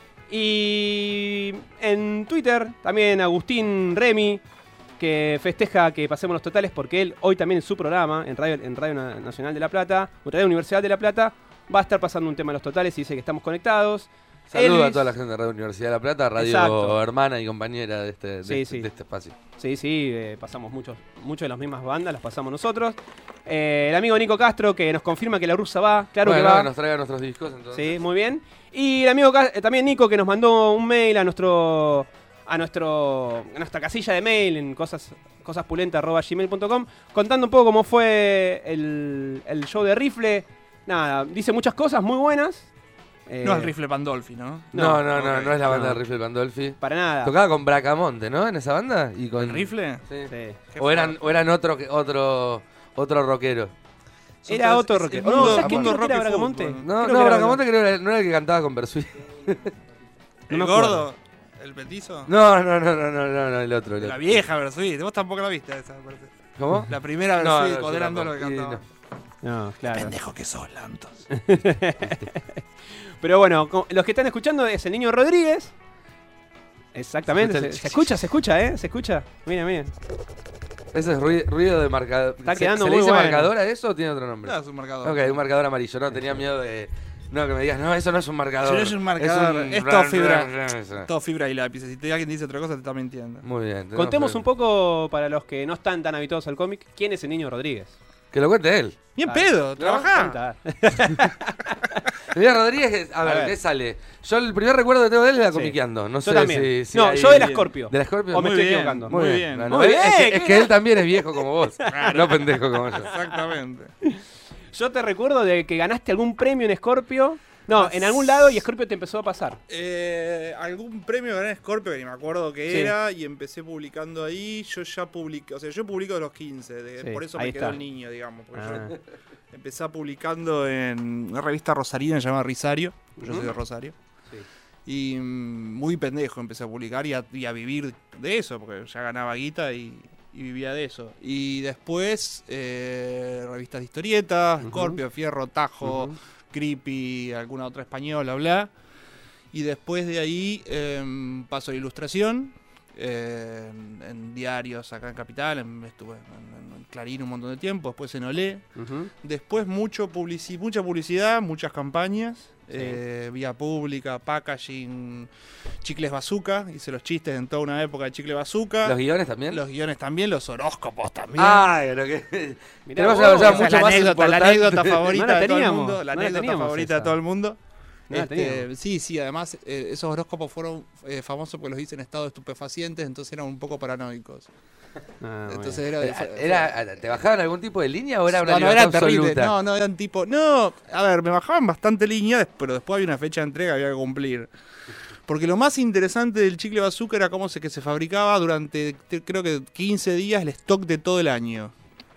Y en Twitter también Agustín Remy, que festeja que pasemos los totales porque él hoy también en su programa, en Radio, en Radio Nacional de La Plata, o Radio Universidad de La Plata, va a estar pasando un tema de los totales y dice que estamos conectados. Saludos Elvis, a toda la gente de Radio Universidad de La Plata, radio Exacto. hermana y compañera de este, de Sí, este, sí. de este espacio. Sí, sí, eh, pasamos muchos, muchas de las mismas bandas, las pasamos nosotros. Eh, el amigo Nico Castro que nos confirma que la rusa va, claro Bueno, que va. que nos traiga nuestros discos entonces. Sí, muy bien. Y el amigo Ca- eh, también Nico que nos mandó un mail a nuestro a nuestro a nuestra casilla de mail en cosas cosaspulenta arroba gmail punto com contando un poco cómo fue el, el show de Rifle. Nada, dice muchas cosas muy buenas. Eh, No es Rifle Pandolfi, ¿no? No, no, no, Ok. no es la banda No. de Rifle Pandolfi. Para nada. Tocaba con Bracamonte, ¿no? En esa banda y con ¿El Rifle? Sí. Sí. O eran o eran otro que- otro otro rockero. Era Son otro todos- rockero. el mundo- No, ¿sabes el qué? mundo Creo que era rock y Bracamonte. fútbol. No, Creo que no, era Bracamonte creo que era- no era el que cantaba con Bersuit. ¿El No me acuerdo. gordo? ¿El petizo? No, no, no, no, no, no, no, el otro. El La otro. vieja Versuit. Vos tampoco la viste esa, me parece. ¿Cómo? La primera No, Versuit, no, cuando yo eran todos los tampoco. que Y cantaban. No, claro. Pendejo que sos, Lantos. Pero bueno, co- los que están escuchando es el Niño Rodríguez. Exactamente, se, se escucha, se escucha, ¿eh? Se escucha. Mira, mira. Ese es ruido, ruido de marcador. Está ¿Se- quedando ¿Se muy le dice bueno. marcador a eso o tiene otro nombre? No, es un marcador. Ok, un marcador amarillo. No, tenía miedo de. No, que me digas, no, eso no es un marcador. Si no es un marcador, un- es todo fibra. Eso. Todo fibra y lápices. Si te, alguien dice otra cosa, te está mintiendo. Muy bien. tenemos Contemos que- un poco, para los que no están tan habituados al cómic, ¿quién es el Niño Rodríguez? Que lo cuente él. Bien Dale. pedo, ¿No? trabajá. Contá. Mira, Rodríguez, a ver, A ver. ¿qué sale? Yo el primer recuerdo que tengo de él es la Sí. comiqueando. No Yo sé también. si, si No, hay- yo de la Scorpio. ¿De la Scorpio? O me Muy estoy bien, equivocando. muy bien. Bueno, Muy es, bien, es que, es ¿qué? que él también es viejo como vos. Claro. No pendejo como yo. Exactamente. Yo te recuerdo de que ganaste algún premio en Scorpio. No, en algún lado y Scorpio te empezó a pasar. Eh, algún premio gané en Scorpio, que ni me acuerdo qué Sí. era, y empecé publicando ahí. Yo ya publiqué, o sea, yo publico de los quince, de- Sí, por eso ahí me quedó está. el niño, digamos. Porque Ah. yo empecé publicando en una revista rosarina llamada Risario. Yo soy de Rosario. Sí. Y mm, muy pendejo empecé a publicar y a, y a vivir de eso, porque ya ganaba guita y, y vivía de eso. Y después, eh, revistas de historietas, Ujú. Scorpio, Fierro, Tajo, Ujú. Creepy, alguna otra española, bla. Y después de ahí em, paso a ilustración, eh, en, en diarios acá en Capital, en- estuve en, en Clarín un montón de tiempo, después en Olé. Ujú. Después mucho publici mucha publicidad, muchas campañas, Sí. eh, vía pública, packaging, chicles bazooka, hice los chistes en toda una época de chicle bazooka. ¿Los guiones también? Los guiones también, los horóscopos también. Ay, pero que. Mirá Tenemos vos, algo ya Esa es mucho la más anécdota, la importante. anécdota favorita No la de todo el teníamos, mundo. La no la anécdota teníamos favorita esa. de todo el mundo. No la Este, teníamos. sí, sí, además eh, esos horóscopos fueron eh, famosos porque los hice en estado de estupefacientes, entonces eran un poco paranoicos. Ah, muy Entonces bien. era, Era, fue- era- ¿Te bajaban algún tipo de línea o era una no, no, libertad eran terribles. absoluta? No, no, eran tipo. No, a ver, me bajaban bastante línea, pero después había una fecha de entrega que había que cumplir. Porque lo más interesante del chicle bazooka era cómo se, que se fabricaba durante, te- creo que quince días, el stock de todo el año.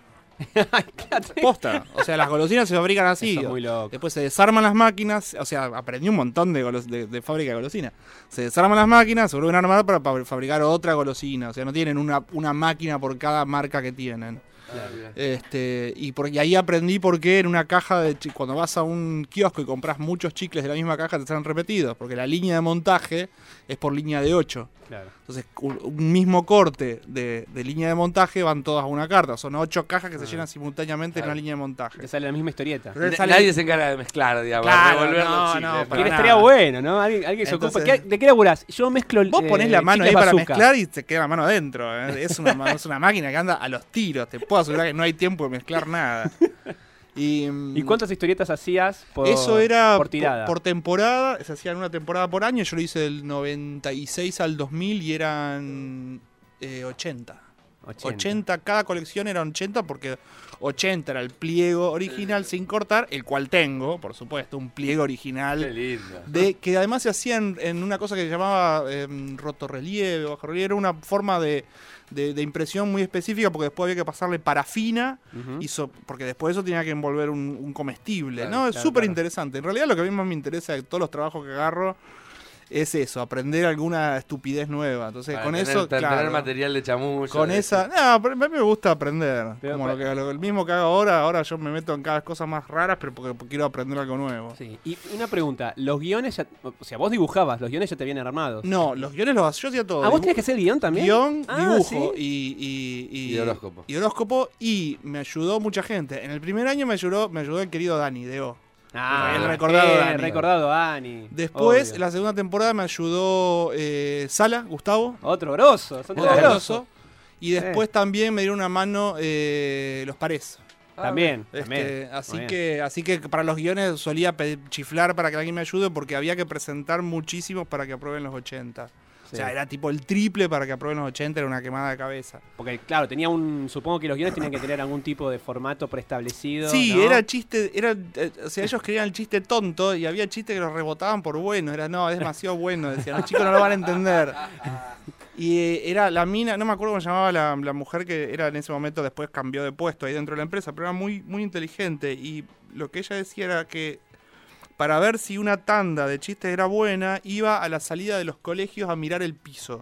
Posta. O sea, las golosinas se fabrican así. Eso es muy loco. Después se desarman las máquinas. O sea, aprendí un montón de, golos- de, de fábrica de golosinas. Se desarman las máquinas, se vuelven a armar para pa- fabricar otra golosina. O sea, no tienen una, una máquina por cada marca que tienen. Este, y, por, y ahí aprendí por qué en una caja de chi- cuando vas a un kiosco y compras muchos chicles de la misma caja te salen repetidos, porque la línea de montaje es por línea de ocho. Claro. Entonces, un, un mismo corte de, de línea de montaje van todas a una carta. Son ocho cajas que se llenan simultáneamente en Claro. una línea de montaje. Te sale la misma historieta. Pero Na- sale- Nadie se encarga de mezclar, digamos, Claro, revolver no, los no, chicles. para Pero nada. estaría bueno, ¿no? Alguien, alguien se Entonces- ocupa. ¿Qué- ¿De qué laburás? Yo mezclo. Vos ponés eh, la mano ahí chicles para bazooka. mezclar y te queda la mano adentro. ¿eh? Es, una, ma- es una máquina que anda a los tiros. Te puedo asegurar que no hay tiempo de mezclar nada. Y, mm, ¿Y cuántas historietas hacías por, Eso era por tirada? por temporada, se hacían una temporada por año. Yo lo hice del noventa y seis al dos mil y eran eh, ochenta. ochenta. ochenta, cada colección era ochenta porque ochenta era el pliego original sin cortar, el cual tengo, por supuesto, un pliego Qué original. lindo. De, que además se hacía en, en una cosa que se llamaba eh, rotorrelieve, bajorrelieve, era una forma de, de, de impresión muy específica porque después había que pasarle parafina, Ujú. y so- porque después eso tenía que envolver un, un comestible, Claro, ¿no? Es claro, súper claro. interesante. En realidad lo que a mí más me interesa de todos los trabajos que agarro es eso, aprender alguna estupidez nueva. Entonces, Para con tener, eso, tener claro, material de chamullo. con de- esa, no, pero a mí me gusta aprender. Pero, como lo pero- que lo, el mismo que hago ahora, ahora yo me meto en cada cosa más raras, pero porque quiero aprender algo nuevo. Sí. Y una pregunta, los guiones ya, o sea, vos dibujabas, los guiones ya te vienen armados. No, los guiones los hacía, yo hacía todo. ¿Ah, vos Dibu- tenés que hacer el guión también? Guión, Ah, dibujo ¿sí? y, y, y, Y horóscopo. Y horóscopo, y me ayudó mucha gente. En el primer año me ayudó, me ayudó el querido Dani, de O. Ah, el recordado eh, Dani. recordado Dani. Después, Obvio. la segunda temporada me ayudó eh, Sala, Gustavo. Otro grosso. Son Otro todos grosso. Y después también me dieron una mano eh, los Parés. También, Este, también. así Muy bien. que así que para los guiones solía pe- chiflar para que alguien me ayude porque había que presentar muchísimos para que aprueben los ochenta. Sí. O sea, era tipo el triple para que aprueben los ochenta, era una quemada de cabeza. Porque, claro, tenía un. Supongo que los guiones tenían que tener algún tipo de formato preestablecido. Sí, ¿no? era chiste, era, eh, o sea, ellos querían el chiste tonto y había chistes que los rebotaban por bueno, era no, es demasiado bueno, decían, los chicos no lo van a entender. Y eh, era la mina, no me acuerdo cómo se llamaba la, la mujer que era en ese momento, después cambió de puesto ahí dentro de la empresa, pero era muy, muy inteligente y lo que ella decía era que para ver si una tanda de chistes era buena, iba a la salida de los colegios a mirar el piso.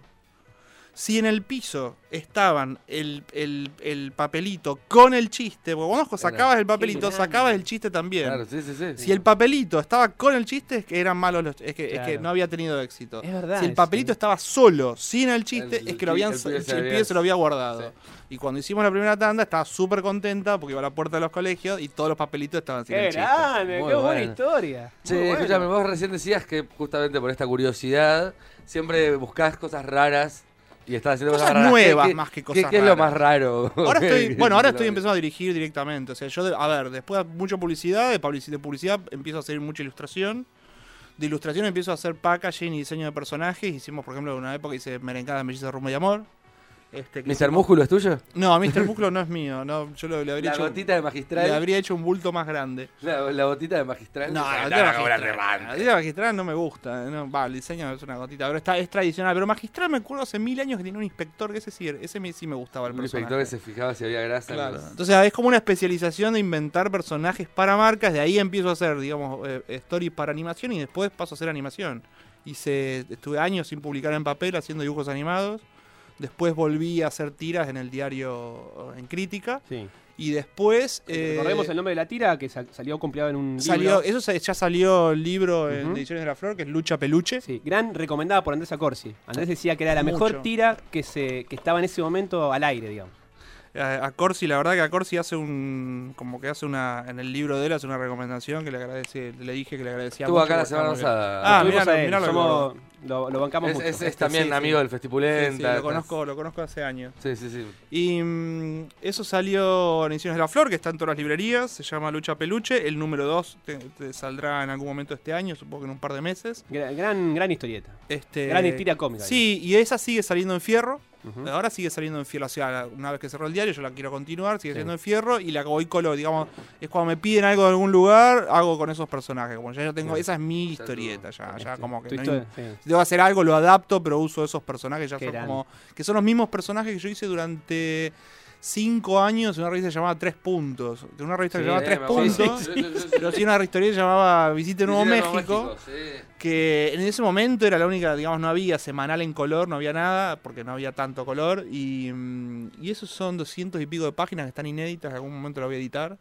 Si en el piso estaban el, el, el papelito con el chiste, porque vos sacabas el papelito, sacabas el chiste también. Claro, sí, sí, sí. Si el papelito estaba con el chiste, es que eran malos los es que, es que Claro. no había tenido éxito. Es verdad Si el eso, papelito ¿eh? estaba solo, sin el chiste, El- es que lo habían, el pibe el, se el había- pibe se lo había guardado. Sí. Y cuando hicimos la primera tanda, estaba súper contenta porque iba a la puerta de los colegios y todos los papelitos estaban sin el ¡Qué chiste. grande! Muy ¡Qué buena bueno. historia! Che, Muy bueno. escúchame, vos recién decías que justamente por esta curiosidad siempre buscás cosas raras y estás haciendo cosas, Cosas raras. nuevas ¿Qué- qué- más que qué- cosas ¿Qué es lo raras. más raro? Ahora estoy, bueno, ahora estoy Lo- empezando a dirigir directamente. O sea, yo, de- a ver, después de mucha publicidad, de publici- de publicidad empiezo a hacer mucha ilustración. De ilustración empiezo a hacer packaging y diseño de personajes. Hicimos, por ejemplo, en una época hice Merengada, Melliza, Rumbo y Amor. Este, que ¿mister hicimos- Músculo es tuyo? No, mister Músculo no es mío. No, yo lo- le habría La hecho, gotita de magistral. le habría hecho un bulto más grande. La, la botita de magistral. No, Esa la que gotita te van a cobrar magistral, de la gotita magistral no me gusta. No, va, el diseño es una gotita, pero está, es tradicional. Pero magistral me acuerdo hace mil años que tenía un inspector que ese sí, ese me- sí me gustaba el Un personaje. inspector que se fijaba si había grasa. en Claro. los- Entonces es como una especialización de inventar personajes para marcas. De ahí empiezo a hacer, digamos, eh, stories para animación y después paso a hacer animación. Hice, estuve años sin publicar en papel haciendo dibujos animados. Después volví a hacer tiras en el diario En Crítica. Sí. Y después... eh, Recordemos el nombre de la tira que sal- salió compilado en un salió, libro. eso se- ya salió el libro en Ujú. Ediciones de la Flor, que es Lucha Peluche. Sí, gran recomendada por Andrés Acorsi. Andrés decía que era la mejor Mucho. tira que se que estaba en ese momento al aire, digamos. A, a Corsi, la verdad que a Corsi hace un... Como que hace una... En el libro de él hace una recomendación que le agradece, le dije que le agradecía Estuvo mucho acá la porque semana está muy bien. pasada. Ah, Estuvimos mirá, a él, mirá lo que somos- acordó. lo, lo bancamos Es, mucho. es- es Este, también sí, amigo sí. del Festipulenta. Sí, sí, lo estás- conozco, lo conozco hace años. Sí, sí, sí. Y mm, eso salió en Ediciones de la Flor, que está en todas las librerías, se llama Lucha Peluche. El número dos te, te saldrá en algún momento este año, supongo que en un par de meses. Gran, gran, gran historieta. Este, Gran tira cómica. Sí, y esa sigue saliendo en Fierro. Ujú. Ahora sigue saliendo en Fierro. O sea, una vez que cerró el diario, yo la quiero continuar, sigue Sí. saliendo en Fierro. Y la que voy colo, digamos, es cuando me piden algo de algún lugar, hago con esos personajes. Como ya yo tengo, Sí. esa es mi Ya historieta, ya, ya Sí. como que Tu no historia, hay- sí. si debo hacer algo, lo adapto, pero uso esos personajes, ya Qué son grande. como. Que son los mismos personajes que yo hice durante cinco años en una revista llamada Tres Puntos. De una revista Sí, que se llama Eh, Tres me acuerdo. Puntos. Sí, sí, sí, sí. Pero sí una historieta que se llamaba Visite Nuevo Visita México. sí. Que en ese momento era la única, digamos, no había semanal en color, no había nada, porque no había tanto color. Y, mm, y esos son doscientos y pico de páginas que están inéditas, en algún momento lo voy a editar.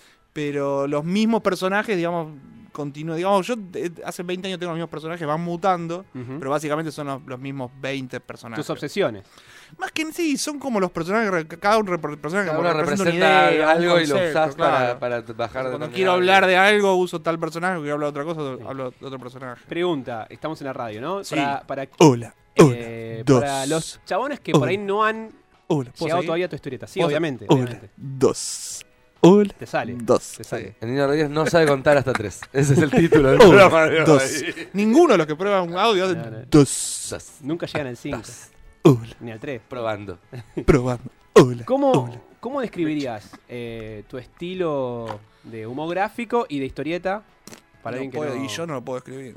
Pero los mismos personajes, digamos, continúan. Digamos, yo eh, hace veinte años tengo los mismos personajes, van mutando, Ujú. pero básicamente son los, los mismos veinte personajes. Tus obsesiones. Más que en sí, son como los personajes, que re- cada un repre- personaje Cada como uno representa representa una idea, un algo y lo concepto, usás para, claro. para bajar de Cuando determinado quiero hablar nivel. de algo, uso tal personaje, quiero hablar de otra cosa, Sí. hablo de otro personaje. Pregunta, estamos en la radio, ¿no? Sí. Para, para, Hola, eh, dos. para los chabones que Hola. por ahí no han Hola, ¿puedo llegado seguir? todavía a tu historieta. Sí, ¿Puedo obviamente. seguir? obviamente. Hola, dos. Hola, Te sale. dos. Te sale. El niño Rodríguez no sabe contar hasta tres. Ese es el título del Hola, programa de hoy. dos. Ninguno de los que prueban un audio hace No, no. dos. Dos. Nunca llegan al cinco. Hola, Ni al tres. Probando. probando. Hola. ¿Cómo, Hola. ¿Cómo describirías eh, tu estilo de humor gráfico y de historieta? Para No alguien que puedo- no- Y yo no lo puedo escribir.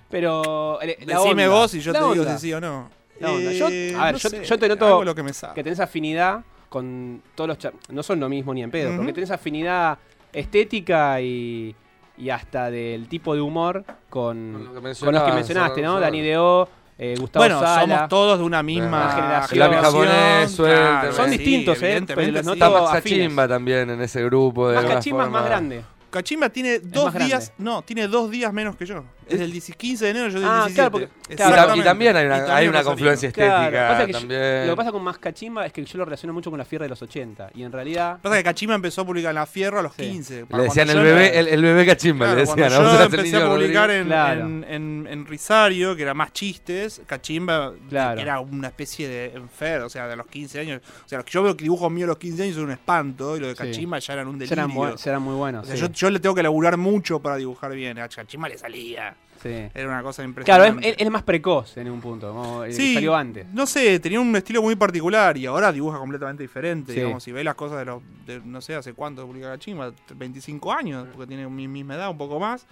Pero eh, la Decime onda, vos y yo la te digo onda, si sí o no. la onda. Yo, Eh, a ver, no yo, sé, yo te noto hago lo que me sale. que tenés afinidad con todos los cha- no son lo mismo ni en pedo, Ujú. porque tenés afinidad estética y, y hasta del tipo de humor con, Con lo que con los que mencionabas, mencionaste, ¿no? claro. Dani Deo, eh, Gustavo Bueno, Sala. somos todos de una misma Una generación. generación. El lápiz japonés, suerte, claro, Son sí, distintos, ¿eh? evidentemente Pero los sí. noto Está Max afines. Cachimba también en ese grupo. De Más alguna Cachimba es más forma. grande. Cachimba tiene dos más grande. días, no, tiene dos días menos que yo. Es del quince de enero, yo del Ah, diecisiete. claro, porque- Y, claro, ta- y también hay una, Y también hay una Rosalino. confluencia Claro, estética. pasa que yo- también. lo que pasa con Más Cachimba es que yo lo relaciono mucho con la Fierra de los ochenta. Y en realidad. Pasa que Cachimba empezó a publicar en La Fierra a los Sí. quince. Le decían el Cuando yo bebé, era- el, el bebé Cachimba, Claro, le decían. cuando ¿no? Vos yo eras el empecé a niño publicar Rodríguez. en, Claro. en, en, en Risario, que era más chistes, Cachimba Claro. era una especie de enfermo, o sea, de los quince años. O sea, los que yo veo que dibujos míos a los quince años son un espanto, y los de Sí. Cachimba ya eran un Ya delirio. eran, bu- ya eran muy buenos. O sea, sí. yo, yo le tengo que laburar mucho para dibujar bien. A Cachimba le salía. Sí. Era una cosa Claro, impresionante. es, es más precoz en un punto. Como, eh, Sí, salió antes. no sé, tenía un estilo muy particular y ahora dibuja completamente diferente. Sí. Digamos, si ves las cosas de los, de, no sé, hace cuánto publica Cachimba, veinticinco años, porque tiene mi misma edad, un poco más.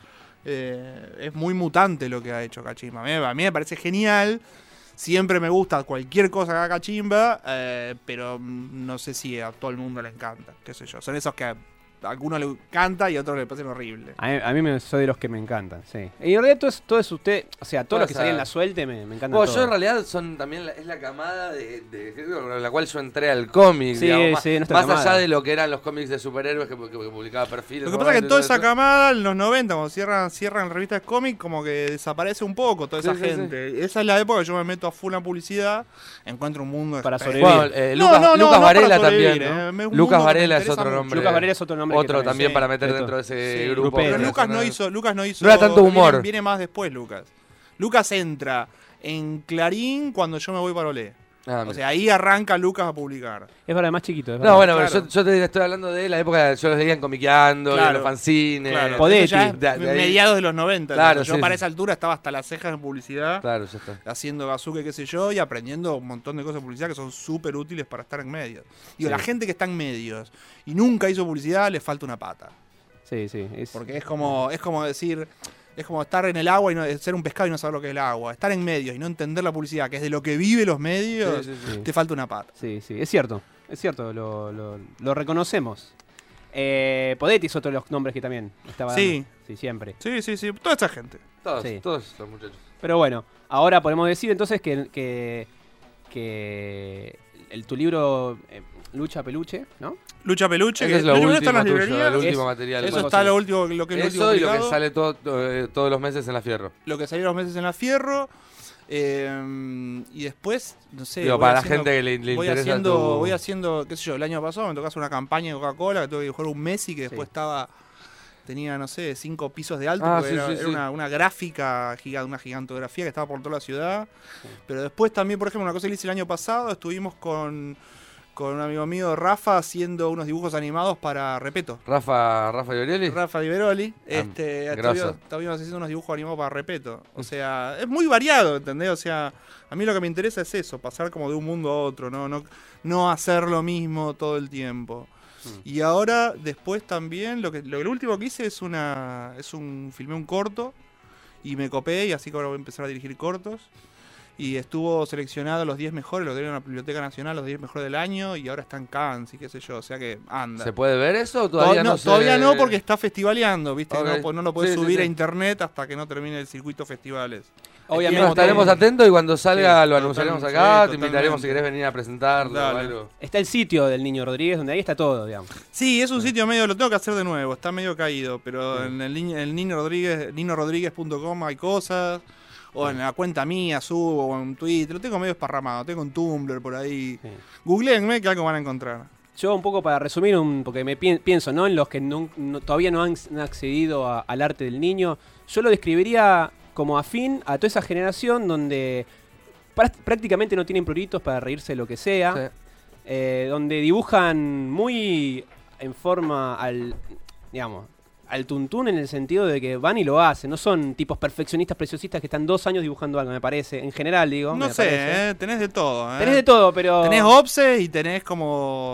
Eh, es muy mutante lo que ha hecho Cachimba. A mí, a mí me parece genial. Siempre me gusta cualquier cosa que haga Cachimba, eh, pero mm, no sé si a todo el mundo le encanta, qué sé yo. Son esos que a algunos le encanta y a otros le parecen horribles. A mí, a mí me, soy de los que me encantan, sí. Y en realidad todo es, todo es usted, o sea, todos los que Pasa- salían en la suelte me, me encantan Bueno, yo todos. en realidad son también la- es la camada de, de- con la cual yo entré al cómic, Sí, digamos, más, sí, nuestra más camada. allá de lo que eran los cómics de superhéroes que, que- que publicaba Perfiles. Lo que pasa es que toda esa eso. camada en los noventa, cuando cierran, cierran revistas de cómic, como que desaparece un poco toda esa Sí, sí, gente. Esa es la época que yo me meto a full en publicidad, encuentro un mundo Para espe- sobrevivir. Bueno, eh, No, Lucas, no, no, Lucas no Varela para también, sobrevivir, ¿no? eh, me- un Lucas mundo que me Varela es interesa otro mucho. nombre. Lucas Varela es otro nombre que Otro también, también sí, para meter Beto. dentro de ese Sí, grupo. grupero. Pero que Lucas no mencioné. hizo, Lucas no hizo. No era tanto humor. Viene, viene más después, Lucas. Lucas entra en Clarín cuando yo me voy para Olé. Ah, O mira. sea, ahí arranca Lucas a publicar. Es verdad, más chiquito. Es verdad. No, bueno, Claro. pero yo, yo te estoy hablando de la época, yo los leía en Comiqueando, Claro. en los fanzines. Claro, Podetti. eso ya es De- de ahí- mediados de los noventa. Claro, yo sí, para sí. esa altura estaba hasta las cejas en publicidad. Claro, ya está. Haciendo bazooka, qué sé yo, y aprendiendo un montón de cosas de publicidad que son súper útiles para estar en medios. Digo, Sí. la gente que está en medios y nunca hizo publicidad, le falta una pata. Sí, sí. Es, Porque es como, es como decir, es como estar en el agua y no, ser un pescado y no saber lo que es el agua. Estar en medios y no entender la publicidad, que es de lo que vive los medios, Sí, sí, sí. te falta una pata. sí, sí, es cierto. Es cierto, lo, lo, lo reconocemos. Eh, Podetti es otro de los nombres que también estaba Sí. dando. Sí, siempre. Sí, sí, sí, toda esa gente. Todos, Sí. todos los muchachos. Pero bueno, ahora podemos decir entonces que, que, que el, tu libro eh, Lucha Peluche, ¿no? Lucha Peluche, Ese que es lo Lucha Peluche último está en las tuyo, librerías. el último Es- material. Eso Bueno, está sí. lo último, lo que es lo último Eso y lo que publicado. sale todo, eh, todos los meses en la Fierro. Lo que salió los meses en la Fierro. eh, y después, no sé. Digo, voy para la haciendo- gente que le, le voy interesa haciendo, tu- voy haciendo, qué sé yo, el año pasado me tocó hacer una campaña de Coca-Cola que tuve que dibujar un Messi que después Sí. estaba, tenía, no sé, cinco pisos de alto, Ah, porque sí, era, sí, era sí. Una, una gráfica, giga- una gigantografía que estaba por toda la ciudad. Pero después también, por ejemplo, una cosa que hice el año pasado, estuvimos con, con un amigo mío, Rafa, haciendo unos dibujos animados para Repeto. Rafa, Rafa Iorieli. Rafa Liberoli, este, grosso. estuvimos, estuvimos haciendo unos dibujos animados para Repeto. O sea, es muy variado, ¿entendés? O sea, a mí lo que me interesa es eso, pasar como de un mundo a otro, no, no, no hacer lo mismo todo el tiempo. Y ahora, después también, lo que lo, lo último que hice es una. es un. filmé un corto y me copé, y así que ahora voy a empezar a dirigir cortos. Y estuvo seleccionado los diez mejores, lo dieron a la Biblioteca Nacional, los diez mejores del año, y ahora está en Cannes y qué sé yo, o sea que anda. ¿Se puede ver eso o todavía no, no, se- todavía no, porque está festivaleando, ¿viste? Ok. No, pues no lo puedes Sí, sí, subir sí. a internet hasta que no termine el circuito festivales. Obviamente. Bueno, estaremos atentos y cuando salga Sí, lo total- anunciaremos sí, acá. Te totalmente. invitaremos si querés venir a presentarlo o Dale. algo. Está el sitio del Niño Rodríguez, donde ahí está todo, digamos. Sí, es un sitio medio, lo tengo que hacer de nuevo, está medio caído, pero en el, ni- el Nino Rodríguez, nino rodríguez punto com hay cosas, o en la cuenta mía subo, o en Twitter, lo tengo medio esparramado, tengo un Tumblr por ahí. Sí. Googleenme que algo van a encontrar. Yo un poco para resumir, un, porque me pi- pienso, ¿no? En los que no- no- todavía no han, han accedido a- al arte del niño, yo lo describiría como afín a toda esa generación donde prá- prácticamente no tienen pruritos para reírse de lo que sea, Sí. eh, donde dibujan muy en forma al, digamos, al tuntún en el sentido de que van y lo hacen, no son tipos perfeccionistas, preciosistas que están dos años dibujando algo, me parece, en general digo. No me sé, parece. eh, tenés de todo. Eh. Tenés de todo, pero... Tenés obses y tenés como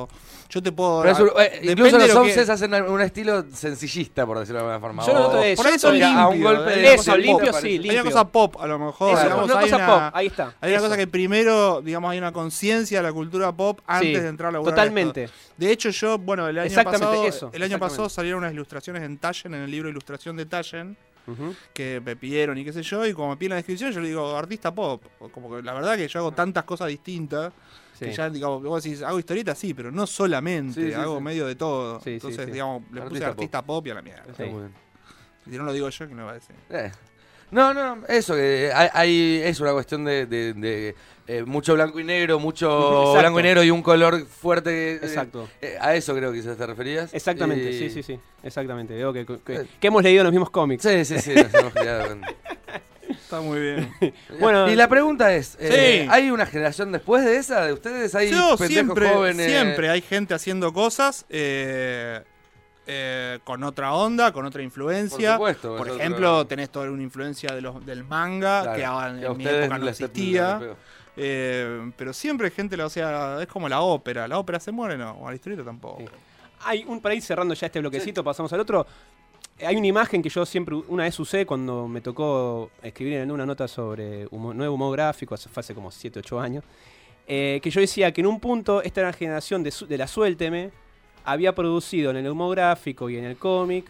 Yo te puedo... Pero eso, eh, depende incluso de los lo que- offsets hacen un estilo sencillista, por decirlo de alguna forma. Yo lo noto O- de- Por yo ahí noto son limpio, a un golpe ¿eh? de Eso, Hay limpio, cosa- sí, Hay limpio. una cosa pop, a lo mejor. Eso, digamos, una hay cosa una, pop, ahí está. Hay una Eso. cosa que primero, digamos, hay una conciencia de la cultura pop antes Sí, de entrar a laburar totalmente. esto. De hecho, yo, bueno, el año Exactamente pasado, eso, el año exactamente. pasado salieron unas ilustraciones en Taschen, en el libro Ilustración de Taschen, Ujú. que me pidieron y qué sé yo, y como me piden la descripción, yo le digo artista pop. Como que la verdad que yo hago tantas cosas distintas. Sí. Que ya, digamos, vos decís, hago historietas, sí, pero no solamente, Sí, sí, hago sí. medio de todo. Sí, sí, Entonces, sí. digamos, le puse Artista artista pop. y a la mierda. Está Sí. muy bien. Si no lo digo yo, que no va a decir. Eh. No, no, eso, que hay, hay- es una cuestión de, de- de, eh, mucho blanco y negro, mucho Exacto. blanco y negro y un color fuerte. eh, Exacto. eh, a eso creo que quizás te referías. Exactamente, Y- sí, sí, sí. Exactamente. Veo que, que- Eh. que hemos leído los mismos cómics. Sí, sí, sí. nos hemos quedado con- Está muy bien. Bueno, y la pregunta es, eh, Sí. ¿hay una generación después de esa de ustedes? ¿Hay Yo pendejos siempre, jóvenes? siempre hay gente haciendo cosas eh, eh, con otra onda, con otra influencia. Por supuesto, Por es ejemplo, otro- tenés toda una influencia de los, del manga, Claro, que ahora en, que a en mi ustedes época no les- existía. les pegó. Eh, pero siempre gente, o sea, es como la ópera. ¿La ópera se muere? No, o la historieta tampoco. Sí. hay un, para ir cerrando ya este bloquecito, pasamos al otro. Hay una imagen que yo siempre, una vez usé cuando me tocó escribir en una nota sobre humo- nuevo humor gráfico, hace, fue hace como siete, ocho años, eh, que yo decía que en un punto esta era la generación de, su- de la Suélteme había producido en el humor gráfico y en el cómic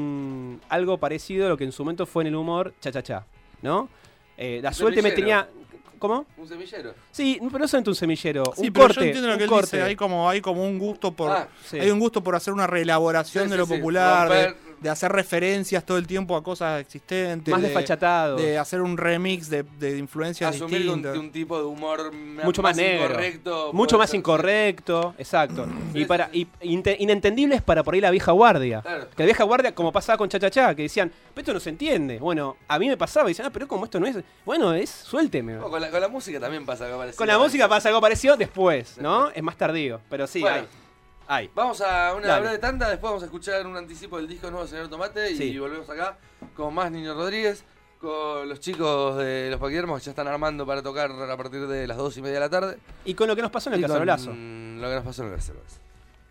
un algo parecido a lo que en su momento fue en el humor cha-cha-cha, ¿no? Eh, la Un Suélteme semillero. tenía... ¿Cómo? Un semillero. Sí, pero no solamente un semillero, Sí, un pero corte, yo entiendo lo un que él corte. dice. Hay como, hay como un gusto por. Ah, sí. Hay un gusto por hacer una reelaboración Sí, de sí, lo sí. popular, de, Romper- de hacer referencias todo el tiempo a cosas existentes. Más de, desfachatado. De hacer un remix de, de influencias Asumir que un, distintas. que un tipo de humor Mucho más negro. incorrecto. Mucho puede más ser- incorrecto, exacto. Sí, y para sí, y, inte- inentendibles para por ahí la vieja guardia. Claro. Que la vieja guardia, como pasaba con Cha Cha Cha, que decían, pero esto no se entiende. Bueno, a mí me pasaba y decían, ah, pero como esto no es. Bueno, es, suélteme. No, con, la, con la música también pasa algo parecido. Con la música pasa algo parecido después, ¿no? Es más tardío. Pero sí, Bueno. hay. Hay. Vamos a una Dale. breve tanda, después vamos a escuchar un anticipo del disco nuevo Señor Tomate Sí. y volvemos acá con más Niño Rodríguez, con los chicos de los Paquidermos que ya están armando para tocar a partir de las dos y media de la tarde. Y con lo que nos pasó en el Y con cacerolazo. lo que nos pasó en el cacerolazo.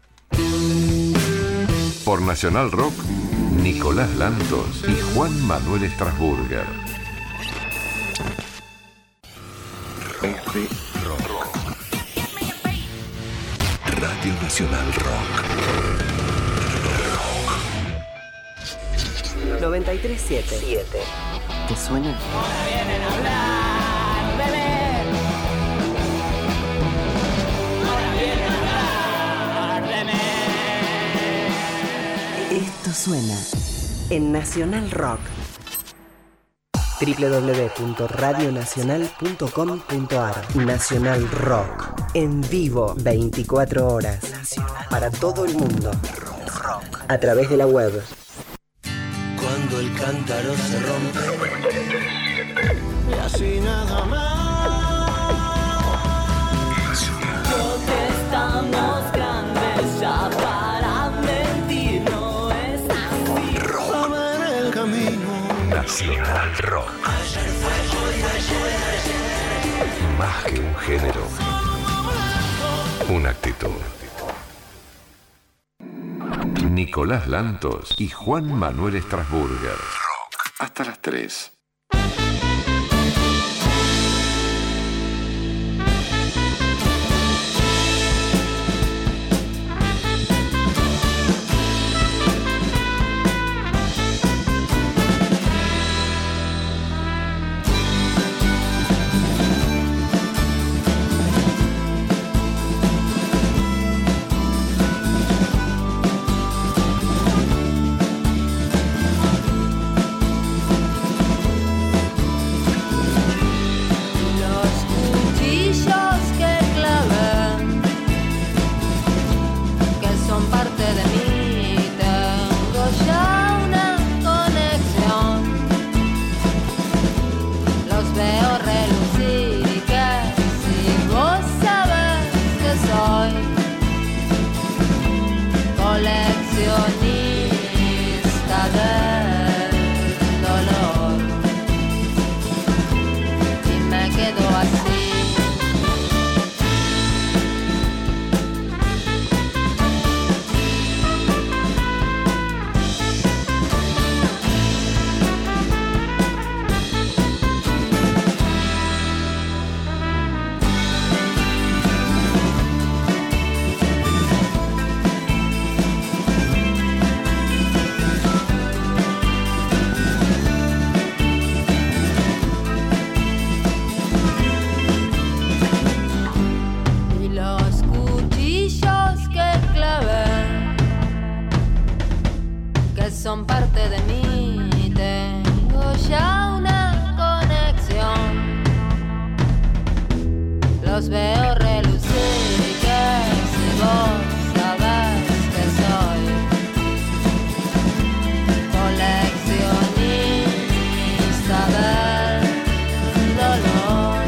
Por Nacional Rock, Nicolás Lantos y Juan Manuel Strasburger. Rock. Radio Nacional Rock. noventa y tres punto siete. ¿Te suena? Esto suena en Nacional Rock. doble u doble u doble u punto radio nacional punto com punto a r. Nacional Rock. En vivo, veinticuatro horas. Para todo el mundo. A través de la web. Cuando el cántaro se rompe y así nada más. Estamos grandes ya para mentir, no es así. A ver el camino. Nacional Rock. Más que un género, una actitud. Nicolás Lantos y Juan Manuel Strasburger. Rock. Hasta las tres. que son parte de mí. Tengo ya una conexión, los veo relucir y que si vos sabés que soy coleccionista del dolor.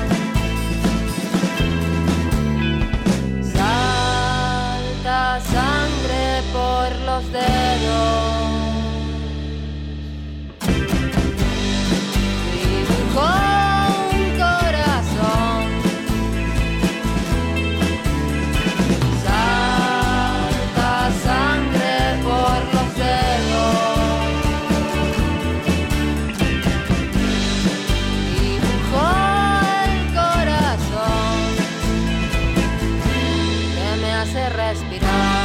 Salta sangre por los dedos, dibujo un corazón. Salta sangre por los dedos, dibujo el corazón que me hace respirar.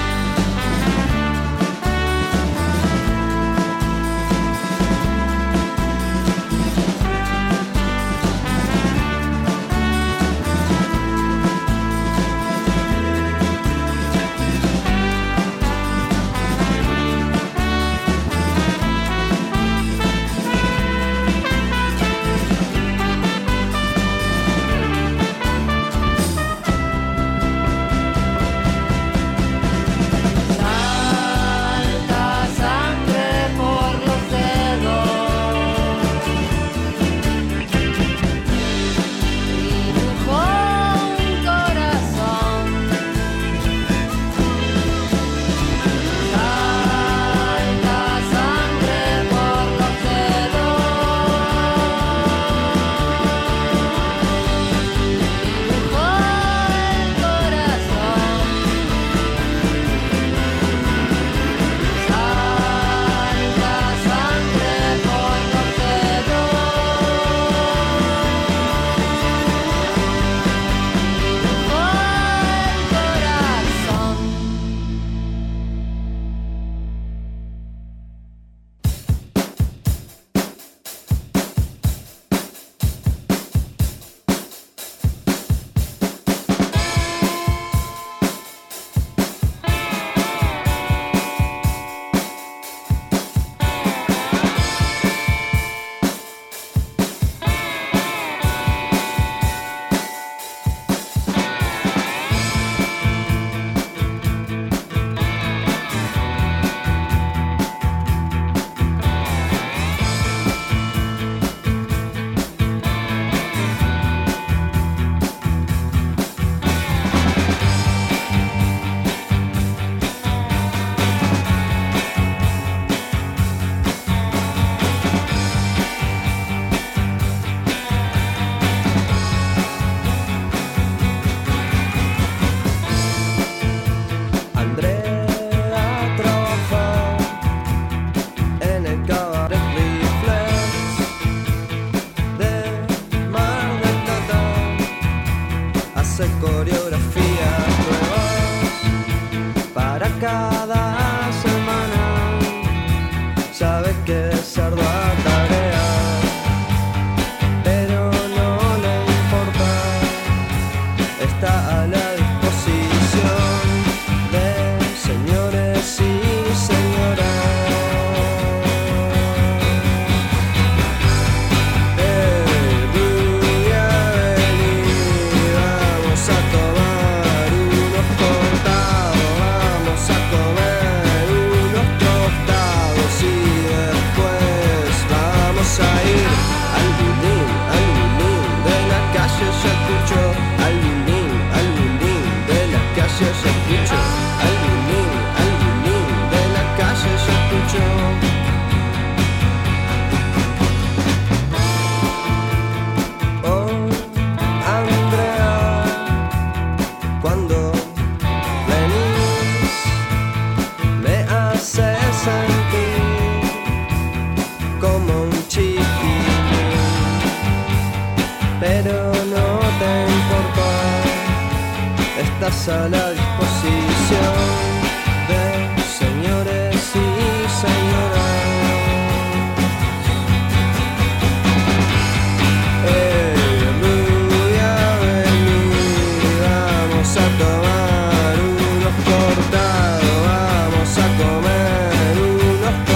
Estás a la disposición de señores y señoras. Eh, muy a venir, vamos a tomar unos cortados, vamos a comer unos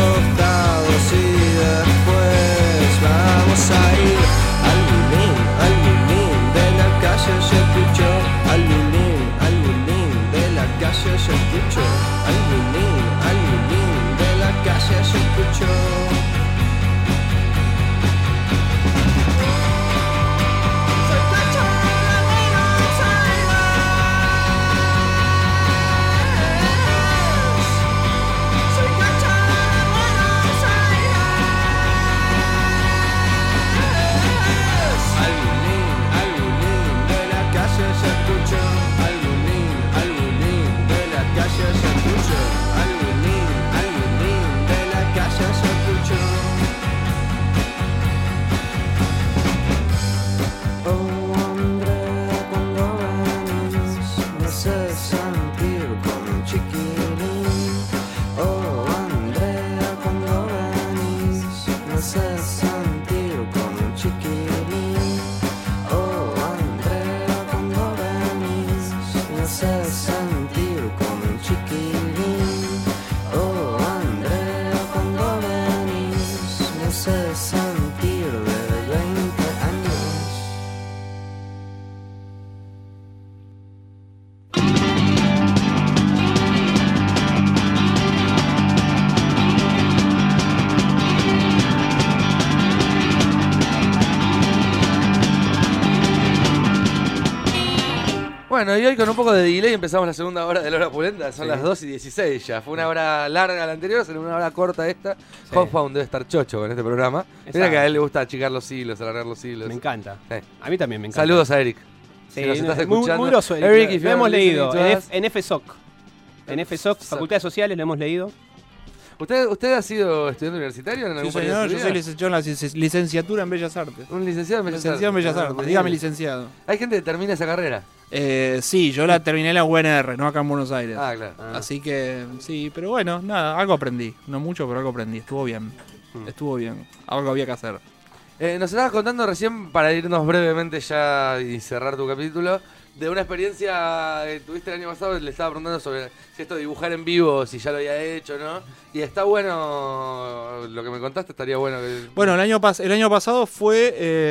Bueno, y hoy con un poco de delay empezamos la segunda hora de la hora pulenta. Son Sí. las dos y dieciséis ya. Fue una hora larga la anterior, será una hora corta esta. Sí. Hotfound debe estar chocho con este programa. Mira Exacto. que a él le gusta achicar los hilos, alargar los hilos. Me encanta. Sí. A mí también me encanta. Saludos a Eric. Sí, Si nos estás muy, escuchando. muy groso, Eric. Eric, if lo you're hemos listening leído to en, us. F- en F S O C. En F S O C, Facultades Sociales, lo hemos leído. ¿Usted, ¿Usted ha sido estudiante universitario en Sí, algún periodo señor, de yo su soy vida? licenciado en la lic- licenciatura en Bellas Artes. Un licenciado en Bellas Licenciado en Artes. Bellas Ah, Artes, muy dígame bien. licenciado. Hay gente que termina esa carrera. Eh, sí, yo la terminé en la U N R, no acá en Buenos Aires. Ah, claro. Así que sí, pero bueno, nada, algo aprendí. No mucho, pero algo aprendí. Estuvo bien. Mm. Estuvo bien. Algo había que hacer. Eh, nos estabas contando recién, para irnos brevemente ya y cerrar tu capítulo, de una experiencia que tuviste el año pasado. Le estaba preguntando sobre si esto de dibujar en vivo, si ya lo había hecho, ¿no? Y está bueno, lo que me contaste, estaría bueno que... Bueno, el año, pas el año pasado fue... eh,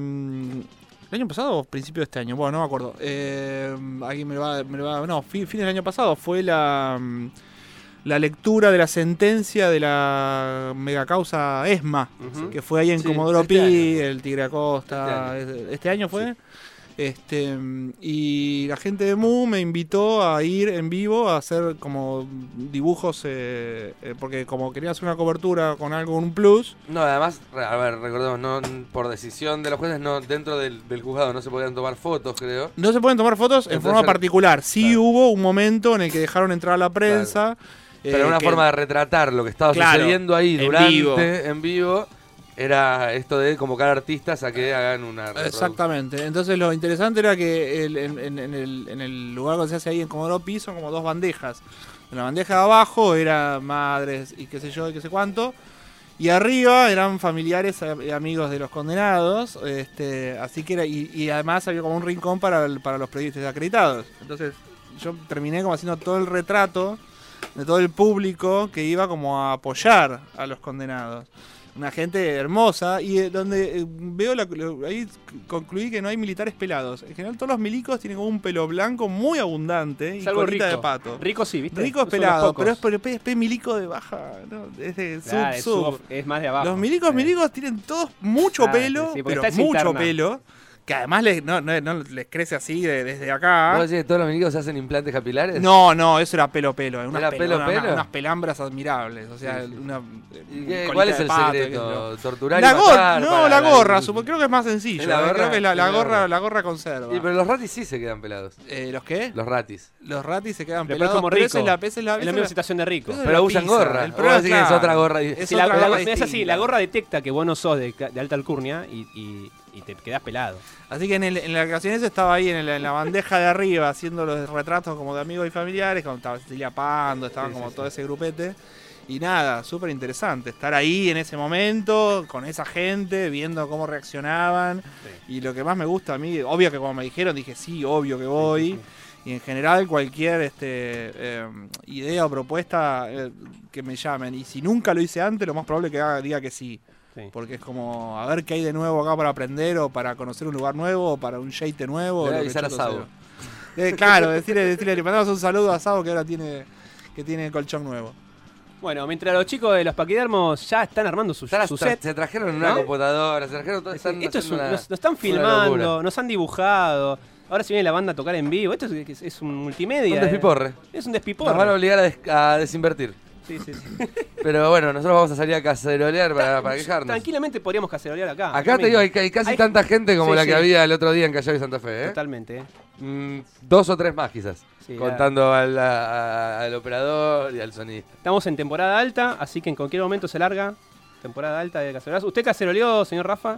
¿El año pasado o principio de este año? Bueno, no me acuerdo. Eh, aquí me lo va, me lo va- no, fin, fin del año pasado fue la, mm, la lectura de la sentencia de la megacausa ESMA, Ujú. que fue ahí en Sí, Comodoro este Pi, año. el Tigre Acosta. Este ¿Este, este año fue? Este, y la gente de Mu me invitó a ir en vivo a hacer como dibujos, eh, eh, porque como quería hacer una cobertura con algo, un plus. No, además, re- a ver, recordemos, no, por decisión de los jueces, no, dentro del, del juzgado no se podían tomar fotos, creo. No se pueden tomar fotos en Entonces, forma particular. Sí claro. hubo un momento en el que dejaron entrar a la prensa. Pero eh, una que- forma de retratar lo que estaba Claro, sucediendo ahí en durante, vivo. en vivo, era esto de convocar artistas a que hagan una reproducción. Exactamente. Entonces lo interesante era que el- en, en- en el, en el lugar donde se hace ahí en Comodoro Pi son como dos bandejas. En la bandeja de abajo era madres y qué sé yo y qué sé cuánto. Y arriba eran familiares y amigos de los condenados. Este, así que era, y, y además había como un rincón para, el- para los periodistas acreditados. Entonces yo terminé como haciendo todo el retrato de todo el público que iba como a apoyar a los condenados. Una gente hermosa y eh, donde eh, veo la, lo- ahí concluí que no hay militares pelados. En general todos los milicos tienen como un pelo blanco muy abundante y Es algo colita rico. de pato. Rico sí, ¿viste? Rico es Son los pelado, pocos. pero es, pero es- es milico de baja, ¿no? Es de sub, Claro, es sub. sub- es más de abajo. Los milicos Sí. milicos tienen todos mucho Claro, pelo, sí, porque pero está esa mucho interna. pelo, que además les, no, no- no les crece así de- desde acá. ¿Vos decís que todos los milicos se hacen implantes capilares? No, no, eso era pelo pelo, unas, ¿Era pelo- pelo, una- pelo? unas pelambras admirables, o sea, una ¿Y qué- colita cuál es de el pato, secreto? qué sé yo. ¿Torturar y la gorra, matar no, para la la- gorra, supongo, creo que es más sencillo. ¿Es la eh, gorra? creo que la, la Es la gorra, gorra. la gorra conserva. Y, pero los ratis sí se quedan pelados. Eh, ¿Los qué? Los ratis. Los ratis se quedan Pero pelados. es como pero rico. esa es la, esa es la, Es esa la es misma la- situación de rico. esa es Pero la usan pizza. gorra. El Vos problema, decís que es claro, otra gorra. es Si la, otra la- gorra es así, distinta. la gorra detecta que vos no sos de, de alta alcurnia y, y, y te quedás pelado. Así que en, el, en la ocasión esa estaba ahí en, el- en la bandeja de arriba haciendo los retratos como de amigos y familiares, como estaba Cecilia Pando, estaban Sí, como sí, todo ese grupete. Y nada, súper interesante estar ahí en ese momento, con esa gente, viendo cómo reaccionaban. Y lo que más me gusta a mí, obvio que como me dijeron, dije sí, obvio que voy. Y en general cualquier este, eh, idea o propuesta eh, que me llamen. Y si nunca lo hice antes, lo más probable es que haga, diga que sí. Sí. Porque es como a ver qué hay de nuevo acá para aprender o para conocer un lugar nuevo o para un shade nuevo. Le voy a lo que avisar a choto Sabo. sea. Eh, claro, decirle, decirle, le mandamos un saludo a Sabo que ahora tiene, que tiene colchón nuevo. Bueno, mientras los chicos de los paquidermos ya están armando su, Están su hasta- set. se trajeron una ¿no? computadora, se trajeron todo. Están Esto es un- haciendo una- nos, nos están una filmando, locura. nos han dibujado. Ahora se viene la banda a tocar en vivo. Esto es, es- es un multimedia. Un despiporre. eh. Es un despiporre. Nos van a obligar a, des- a desinvertir. Sí, sí, sí. Pero bueno, nosotros vamos a salir a cacerolear para, para quejarnos. Tranquilamente podríamos cacerolear acá. Acá te digo, hay, hay casi Hay- tanta gente como Sí, la sí. que había el otro día en Callao y Santa Fe, ¿eh? Totalmente, ¿eh? Mm, dos o tres más quizás. Sí, contando al, a- al operador y al sonista. Estamos en temporada alta, así que en cualquier momento se larga. Temporada alta de cacerolazo. ¿Usted caceroleó, señor Rafa?